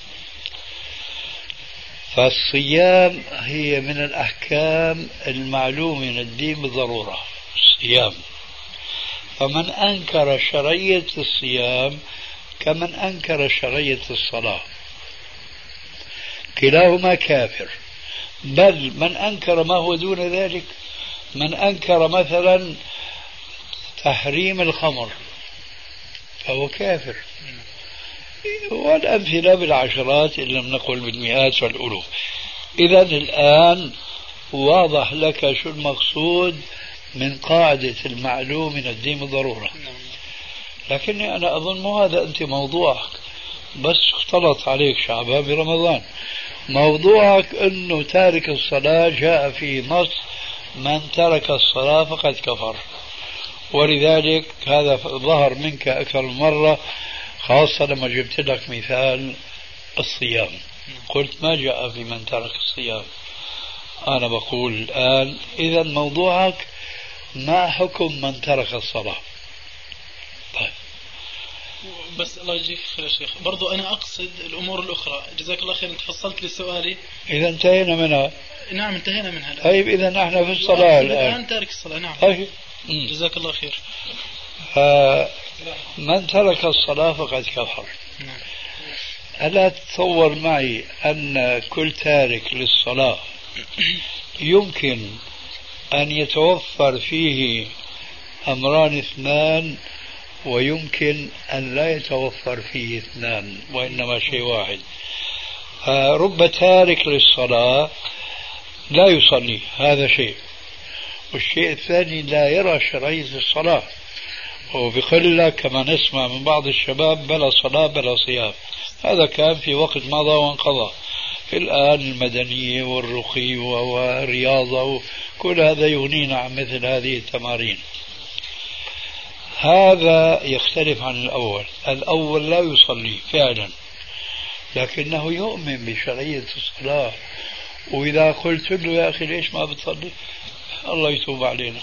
فالصيام هي من الأحكام المعلومة من الدين بالضرورة، الصيام. فمن أنكر شرعية الصيام كمن أنكر شرعية الصلاة، كلاهما كافر. بل من أنكر ما هو دون ذلك، من أنكر مثلا تحريم الخمر فهو كافر. والأمثلة بالعشرات إن لم نقل بالمئات والألوف. إذا الآن واضح لك شو المقصود من قاعدة المعلوم من الدين بالضرورة. لكني أنا أظن مو هذا أنت موضوعك، بس اختلط عليك شعبان برمضان. موضوعك أنه تارك الصلاة جاء في نص من ترك الصلاة فقد كفر، ولذلك هذا ظهر منك أكثر من مرة، خاصة لما جبت لك مثال الصيام. قلت ما جاء في من ترك الصيام. أنا بقول الآن إذا موضوعك ما حكم من ترك الصلاة. طيب. بس الله يجزيك خير يا شيخ، برضو أنا أقصد الأمور الأخرى. جزاك الله خير، أنت فصلت لي سؤالي. إذا انتهينا منها. نعم انتهينا منها الآن. طيب إذا نحن في الصلاة الآن تارك الصلاة. نعم. طيب. جزاك الله خير. من ترك الصلاة فقد كفر. ألا تتصور معي أن كل تارك للصلاة يمكن أن يتوفر فيه أمران اثنان، ويمكن أن لا يتوفر فيه اثنان وإنما شيء واحد. رب تارك للصلاة لا يصلي، هذا شيء. والشيء الثاني لا يرى شرعية الصلاة، وبقول لك كما نسمع من بعض الشباب بلا صلاة بلا صيام. هذا كان في وقت مضى وانقضى. الآن المدنية والرقي والرياضة كل هذا يغنينا عن مثل هذه التمارين. هذا يختلف عن الأول. الأول لا يصلي فعلا لكنه يؤمن بشرعية الصلاة، وإذا قلت له يا أخي ليش ما بتصلي، الله يتوب علينا.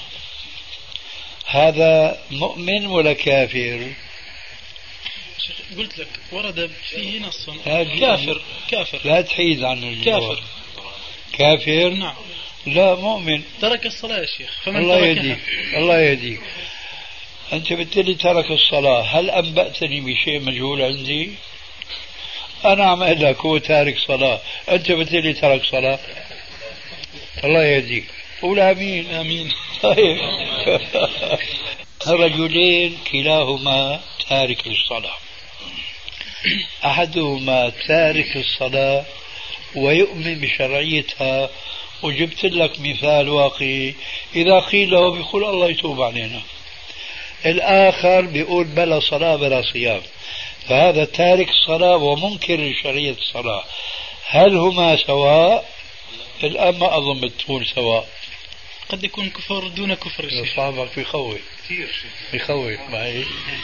هذا مؤمن ولا كافر؟ قلت لك ورد فيه نص كافر. لا تحيد عن الجواب. كافر. نعم. لا مؤمن. ترك الصلاة يا شيخ. فمن الله يهديك، الله يهديك. أنت بالتالي ترك الصلاة، هل أنبأتني بشيء مجهول عندي؟ أنا عم أقول لك هو تارك صلاة، أنت بالتالي ترك صلاة. الله يهديك. قول آمين. آمين. طيب. رجلين كلاهما تارك للصلاة، أحدهما تارك الصلاة ويؤمن بشرعيتها، وجبت لك مثال واقعي إذا قيل له بيقول الله يتوب علينا. الآخر بيقول بلا صلاة بلا صيام، فهذا تارك الصلاة ومنكر لشرعية الصلاة، هل هما سواء؟ الآن ما أظن تكون سواء، قد يكون كفر دون كفر. صاحبك بيخوف معي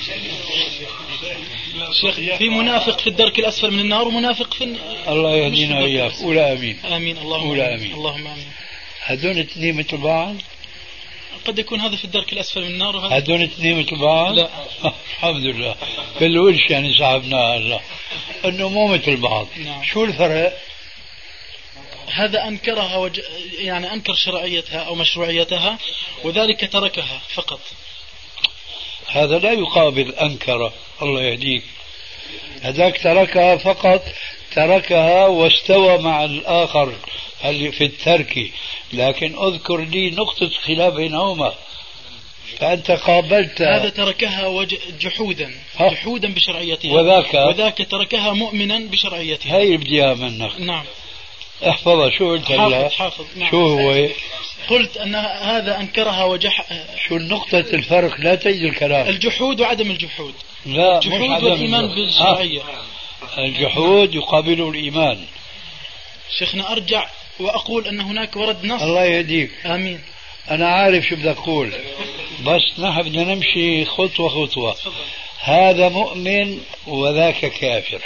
شيخ، في منافق في الدرك الأسفل من النار ومنافق في الله يهدينا وإياك. قول آمين. آمين. اللهم آمين. اللهم آمين. هدول اثنين مثل بعض؟ قد يكون هذا في الدرك الأسفل من النار وهذا. هدول اثنين مثل بعض؟ لا. الحمد لله بالوش يعني صاحبنا الله انه مو مثل بعض. نعم. شو الفرق؟ هذا أنكرها يعني أنكر شرعيتها أو مشروعيتها وذلك تركها فقط. هذا لا يقابل أنكر، الله يهديك. هذاك تركها فقط، تركها واستوى مع الآخر اللي في الترك، لكن أذكر لي نقطة خلاف بينهما. فأنت قابلت هذا تركها جحودا بشرعيتها، وذاك تركها مؤمنا بشرعيتها. هاي بدي إياها منك. نعم. احفظها. شو قلت هلا؟ حافظ. نعم. شو هو؟ قلت أن هذا أنكرها شو نقطة الفرق؟ لا تجد الكلام. الجحود وعدم الجحود. لا، الجحود والإيمان بالشرعية. الجحود يقابله الإيمان. شيخنا أرجع وأقول أن هناك ورد نص. الله يهديك. آمين. أنا عارف شو بدك تقول، بس نحن بدنا نمشي خطوة خطوة. هذا مؤمن وذاك كافر.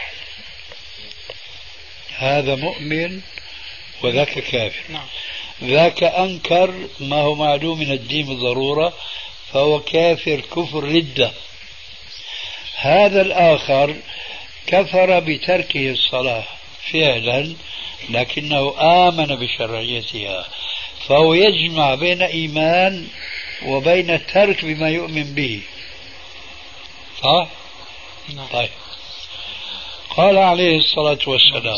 هذا مؤمن وذاك كافر. نعم. ذاك أنكر ما هو معلوم من الدين بالضرورة، فهو كافر كفر ردة. هذا الآخر كفر بتركه الصلاة فعلا، لكنه آمن بشرعيتها، فهو يجمع بين إيمان وبين الترك بما يؤمن به. صح؟ نعم. طيب. قال عليه الصلاة والسلام: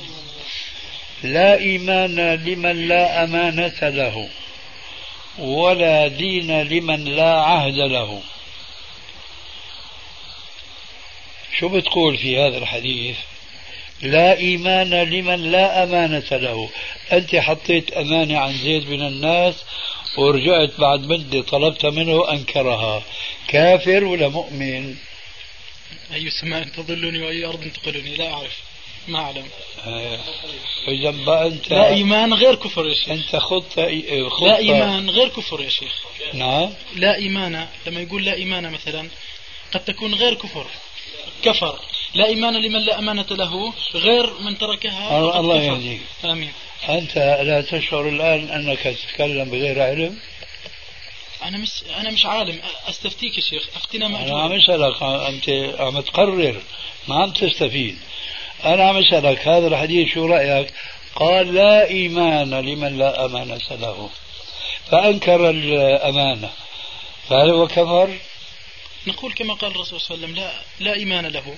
لا إيمان لمن لا أمانة له، ولا دين لمن لا عهد له. شو بتقول في هذا الحديث؟ لا إيمان لمن لا أمانة له. أنت حطيت أمانة عن زيد من الناس ورجعت بعد مدة طلبت منه أنكرها، كافر ولا مؤمن؟ أي سماء تظلني وأي أرض تقلني لا أعرف، ما أعلم. إذا بقى أنت لا إيمان غير كفر يا شيخ. أنت خطة لا إيمان غير كفر يا شيخ. نعم. لا إيمان لما يقول لا إيمان مثلا قد تكون غير كفر، كفر. لا إيمان لمن لا أمانة له غير من تركها. الله يهديك. آمين. أنت لا تشعر الآن أنك تتكلم بغير علم؟ أنا مش عالم، أستفتيك يا شيخ، أفتنا مأجور. أنا عم أسألك، أنت عم تقرر ما عم تستفيد. أنا عم أسألك هذا الحديث شو رأيك؟ قال لا إيمان لمن لا أمانة له، فأنكر الأمانة، فهل هو كفر؟ نقول كما قال الرسول صلى الله عليه وسلم لا إيمان له،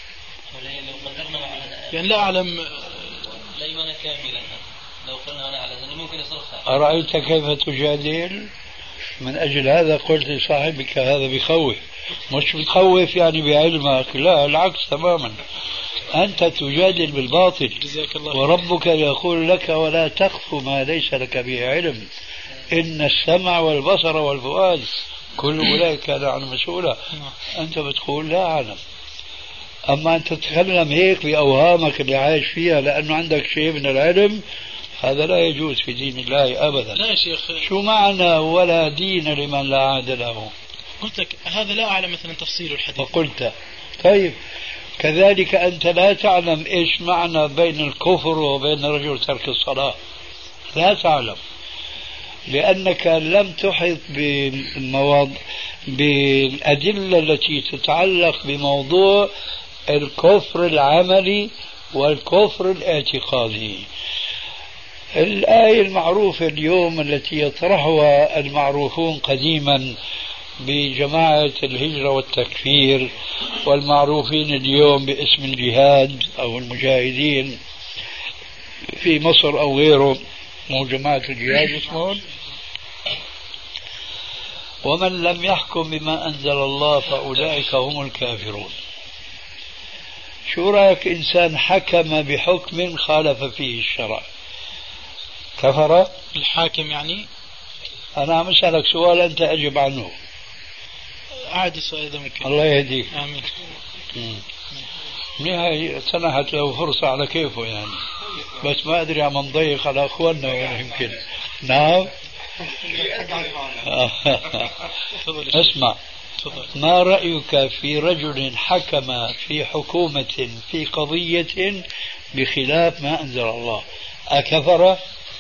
يعني لا أعلم. لا إيمان كاملا لو قلنا على ذلك ممكن يصير. أرأيت كيف تجادل؟ من أجل هذا قلت لصاحبك هذا بخوف، مش بتخوف يعني بعلمك، لا العكس تماما، أنت تجادل بالباطل. وربك يقول لك ولا تخف ما ليس لك به علم، إن السمع والبصر والفؤاد كل أولئك كان عنه مسؤولا. أنت بتقول لا أعلم، أما أنت تتكلم هيك بأوهامك اللي عايش فيها لأنه عندك شيء من العلم، هذا لا يجوز في دين الله أبدا. لا يا شيخ. شو معنى ولا دين لمن لا عهد له؟ قلت لك هذا لا أعلم مثلا تفصيل الحديث. وقلت طيب كذلك أنت لا تعلم إيش معنى بين الكفر وبين رجل ترك الصلاة، لا تعلم، لأنك لم تحط بالأدلة التي تتعلق بموضوع الكفر العملي والكفر الاعتقادي. الآية المعروفة اليوم التي يطرحها المعروفون قديما بجماعة الهجرة والتكفير والمعروفين اليوم باسم الجهاد أو المجاهدين في مصر أو غيره، مو جماعة الجهاد اسمهم، ومن لم يحكم بما أنزل الله فأولئك هم الكافرون. شو رأيك إنسان حكم بحكم خالف فيه الشرع كفر؟ الحاكم يعني؟ أنا عم أسألك سؤال أنت أجب عنه. أعد السؤال إذا ممكن. الله يهديك. آمين. نهاية سنحت له فرصة على كيفه يعني، بس ما أدري عم نضيق على أخواننا وين يمكن. نعم. اسمع، ما رأيك في رجل حكم في حكومة في قضية بخلاف ما أنزل الله، أكفر؟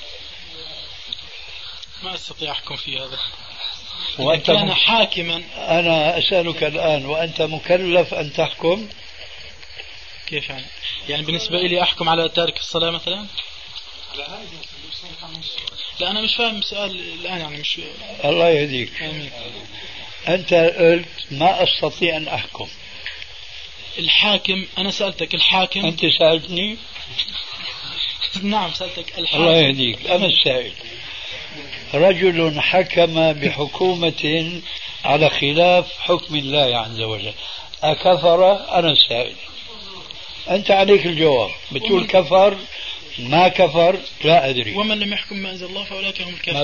ما أستطيع أحكم في هذا. وأنت كان حاكما. أنا أسألك الآن، وأنت مكلف أن تحكم؟ كيف يعني؟ يعني بالنسبة لي أحكم على تارك الصلاة مثلا؟ لا أنا مش فاهم السؤال الآن يعني مش. الله يهديك. آمين. أنت قلت ما أستطيع أن أحكم. الحاكم، أنا سألتك الحاكم. أنت سألتني؟ نعم سألتك الحاكم. الله يهديك، أنا السائل. رجل حكم بحكومة على خلاف حكم الله عز وجل، أكفر؟ أنا السائل، أنت عليك الجواب. بتقول كفر ما كفر لا أدري. ومن لم يحكم ما أنزل الله فأولئك هم الكافرون.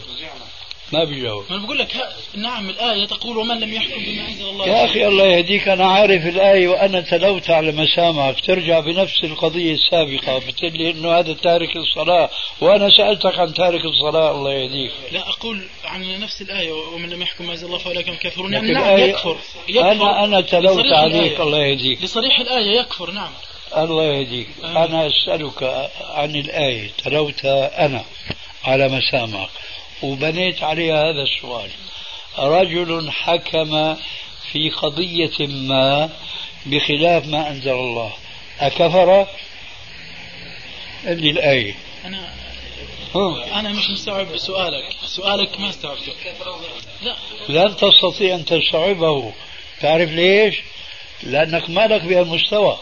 ما بيجاوب. أنا بقول لك نعم الآية تقول ومن لم يحكم بما أنزل الله. يا أخي الله يهديك، أنا عارف الآية وأنا تلوت على مسامعك، ترجع بنفس القضية السابقة بتقول لي إنه هذا تارك الصلاة، وأنا سألتك عن تارك الصلاة. الله يهديك. لا أقول عن نفس الآية ومن لم يحكم ما أنزل الله فأولئك هم الكافرون. يعني نعم يكفر. أنا تلوت عليك. الله يهديك. لصريح الآية يكفر. نعم. الله يهديك. أنا أسألك عن الآية، تلوت أنا على مسامعك وبنيت عليها هذا السؤال. رجل حكم في قضية ما بخلاف ما أنزل الله، أكفر؟ اللي الآية. أنا مش مستوعب سؤالك ما استوعبته. لا لن تستطيع أن تستوعبه. تعرف ليش؟ لأنك مالك بهالمستوى،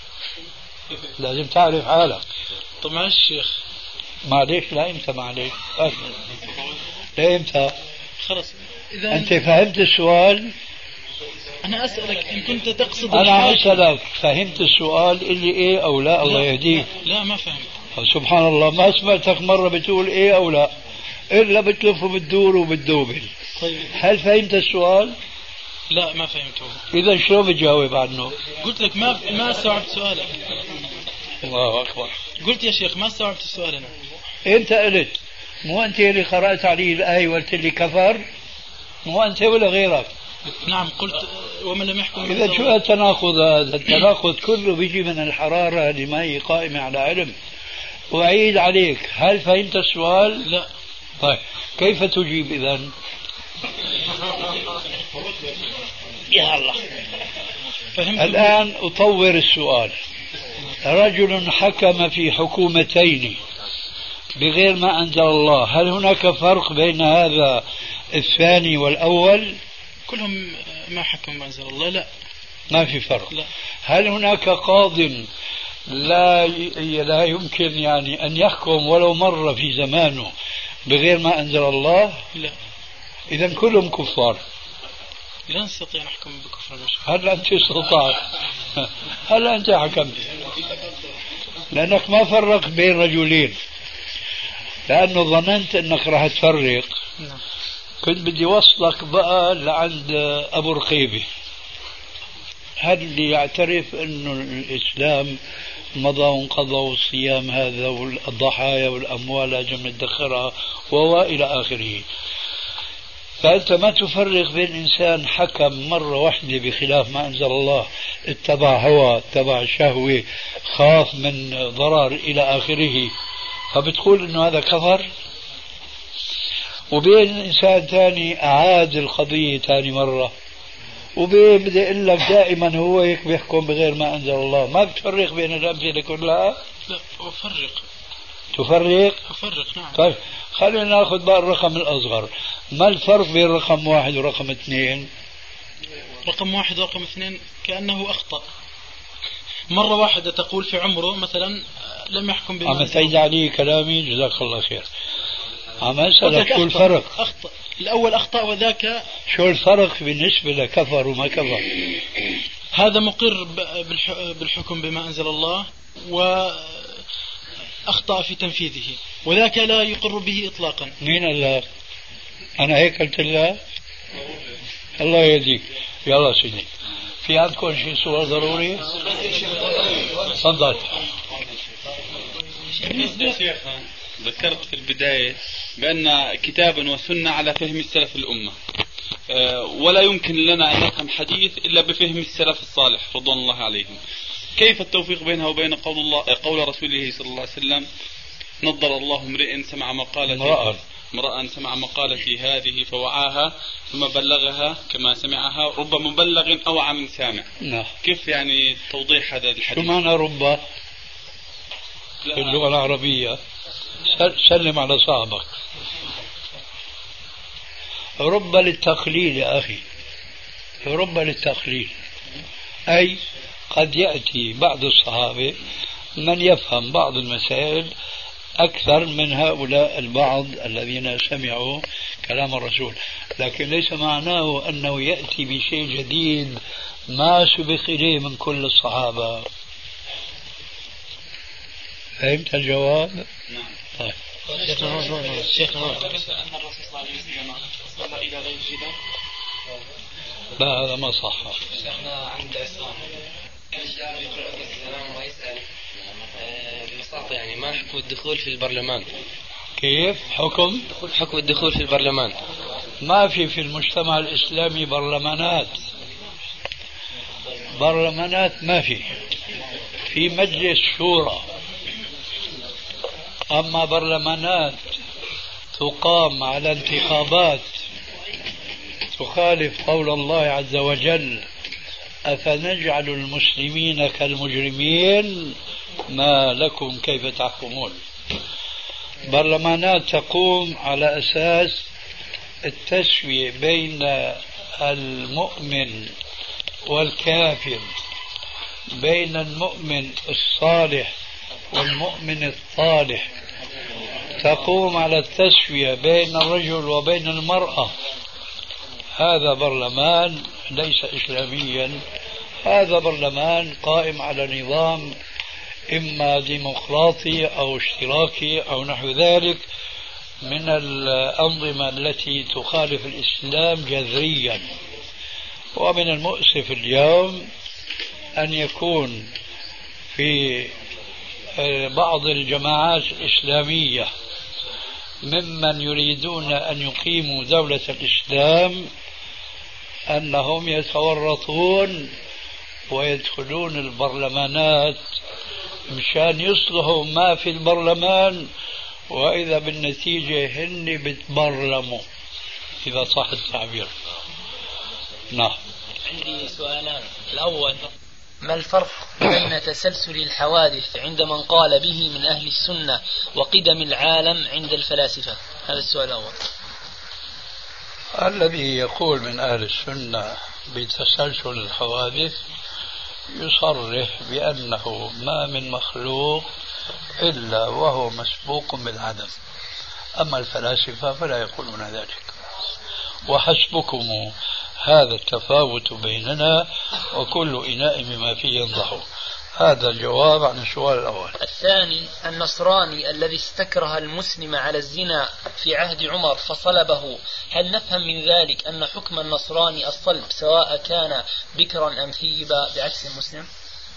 لازم تعرف حالك. طب معلش شيخ. معلش لا إمتى معلش؟ لا إمتى؟ خلص إذا أنت فهمت السؤال؟ أنا أسألك إن كنت تقصد. أنا أسألك فهمت السؤال اللي إيه أو لا؟ الله يهديك. لا ما فهمت. سبحان الله، ما سمعتك مرة بتقول إيه أو لا، إلا بتلف وبتدور وبتدوبل. طيب هل فهمت السؤال؟ لا ما فهمته. إذا شلون بتجاوب عنه؟ قلت لك ما استوعبت سؤالك. الله أكبر. قلت يا شيخ ما استوعبت السؤال. أنا أنت قلت، مو أنت اللي قرأت علي الآية وقلت لي كفر؟ مو أنت ولا غيرك؟ نعم قلت ومن لم يحكم. إذا شو التناقض هذا؟ التناقض كله بيجي من الحرارة اللي ما هي قائمة على علم. وأعيد عليك، هل فهمت السؤال؟ لا. طيب كيف تجيب إذن؟ يا الله. الآن أطور السؤال. رجل حكم في حكومتين بغير ما أنزل الله، هل هناك فرق بين هذا الثاني والأول؟ كلهم ما حكم ما أنزل الله. لا ما في فرق. لا. هل هناك قاض لا يمكن يعني أن يحكم ولو مرة في زمانه بغير ما أنزل الله؟ لا. إذن كلهم كفار. لا نستطيع أن نحكم بكفر. هل أنت استطعت؟ هل أنت حكمت؟ لأنك ما فرق بين رجلين، لأنه ظننت أنك راح تفرق. كنت بدي وصلك بقى لعند أبو رقيبة، هل اللي يعترف أنه الإسلام مضى وانقضى والصيام هذا والضحايا والأموال لازم ندخرها وإلى آخره. فأنت ما تفرق بين إنسان حكم مرة واحدة بخلاف ما أنزل الله، اتبع هوى، اتبع شهوة، خاف من ضرر إلى آخره، فبتقول إنه هذا كفر. وبين إنسان ثاني أعاد القضية ثاني مرة، وبين بدي أقول لك دائما هو هيك بيحكم بغير ما أنزل الله. ما بتفرق بين الأمثلة كلها؟ لا أفرق. تفرق؟ أفرق نعم. طيب خلينا ناخذ بقى الرقم الأصغر. ما الفرق بين رقم 1 ورقم 2؟ رقم 1 ورقم 2 كأنه أخطأ. مرة واحدة تقول في عمره مثلا لم يحكم بما عم تعيد علي كلامي، جزاك الله خير. عم أسألك شو الفرق؟ أخطأ الأول أخطأ وذاك شو الفرق بالنسبة لكفر وما كفر؟ هذا مقر بالحكم بما أنزل الله وأخطأ في تنفيذه، وذاك لا يقر به إطلاقا. مين قال لك؟ أنا هيك قلت لك؟ الله يهديك. يلا سيدي، في عندكم شيء سؤال ضروري؟ تفضل. شيخنا ذكرت في البداية بأن كتابا وسنة على فهم السلف الأمة، ولا يمكن لنا أن نفهم حديث إلا بفهم السلف الصالح رضوان الله عليهم. كيف التوفيق بينها وبين قول رسوله صلى الله عليه وسلم: نضر الله امرئ سمع مقالتي امرأ سمع مقالتي هذه فوعاها ثم بلغها كما سمعها، رب مبلغ أوعى من سامع. كيف يعني توضيح هذا الحديث؟ شو معنى رب في اللغة العربية؟ سلم على صاحبك. رب للتقليل يا أخي، رب للتقليل، أي قد يأتي بعض الصحابة من يفهم بعض المسائل أكثر من هؤلاء البعض الذين سمعوا كلام الرسول، لكن ليس معناه أنه يأتي بشيء جديد ما سبق إليه من كل الصحابة. فهمت الجواب؟ نعم. طيب. شيخنا أن الرسول صلى الله عليه وسلم صلى إلى غير جدار. لا هذا ما صح. شيخنا عند عصام كان الشاب يقرأ السلام ويسأل ببساطة يعني ما حكم الدخول في البرلمان؟ كيف حكم الدخول في البرلمان؟ ما في المجتمع الإسلامي برلمانات ما في مجلس شورى، أما برلمانات تقام على انتخابات تخالف قول الله عز وجل: أفنجعل المسلمين كالمجرمين ما لكم كيف تحكمون. برلمانات تقوم على أساس التسوية بين المؤمن والكافر، بين المؤمن الصالح والمؤمن الطالح، تقوم على التسوية بين الرجل وبين المرأة. هذا برلمان ليس إسلاميا، هذا برلمان قائم على نظام إما ديمقراطي أو اشتراكي أو نحو ذلك من الأنظمة التي تخالف الإسلام جذريا. ومن المؤسف اليوم أن يكون في بعض الجماعات الإسلامية ممن يريدون أن يقيموا دولة الإسلام أنهم يتورطون ويدخلون البرلمانات مشان يصلحوا ما في البرلمان، وإذا بالنتيجة هن بتبرلموا إذا صح التعبير. نعم. عندي سؤالان. الأول: ما الفرق بين تسلسل الحوادث عند من قال به من أهل السنة وقدم العالم عند الفلاسفة؟ هذا السؤال الأول. الذي يقول من أهل السنة بتسلسل الحوادث يصرح بأنه ما من مخلوق إلا وهو مسبوق بالعدم، أما الفلاسفة فلا يقولون ذلك. وحسبكم هذا التفاوت بيننا وكل إناء بما فيه ينضح. هذا الجواب عن السؤال الأول. الثاني: النصراني الذي استكره المسلم على الزنا في عهد عمر فصلبه، هل نفهم من ذلك أن حكم النصراني الصلب سواء كان بكرا أم ثيبا بعكس المسلم؟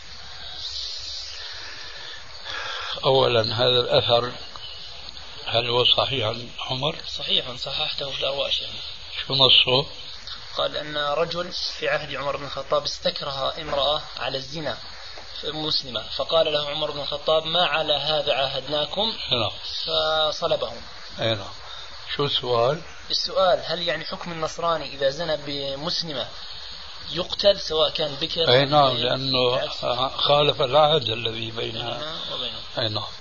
أولا هذا الأثر هل هو صحيح عن عمر؟ صحيح، صححته في الأرواح. شو نصه؟ قال أن رجل في عهد عمر بن الخطاب استكره امرأة على الزنا مسلمة، فقال له عمر بن الخطاب: ما على هذا عاهدناكم، فصلبهم. نعم. شو السؤال؟ السؤال: هل يعني حكم النصراني إذا زنى بمسلمة يقتل سواء كان بكر؟ نعم، لأنه خالف العهد الذي بيننا وبينه. نعم.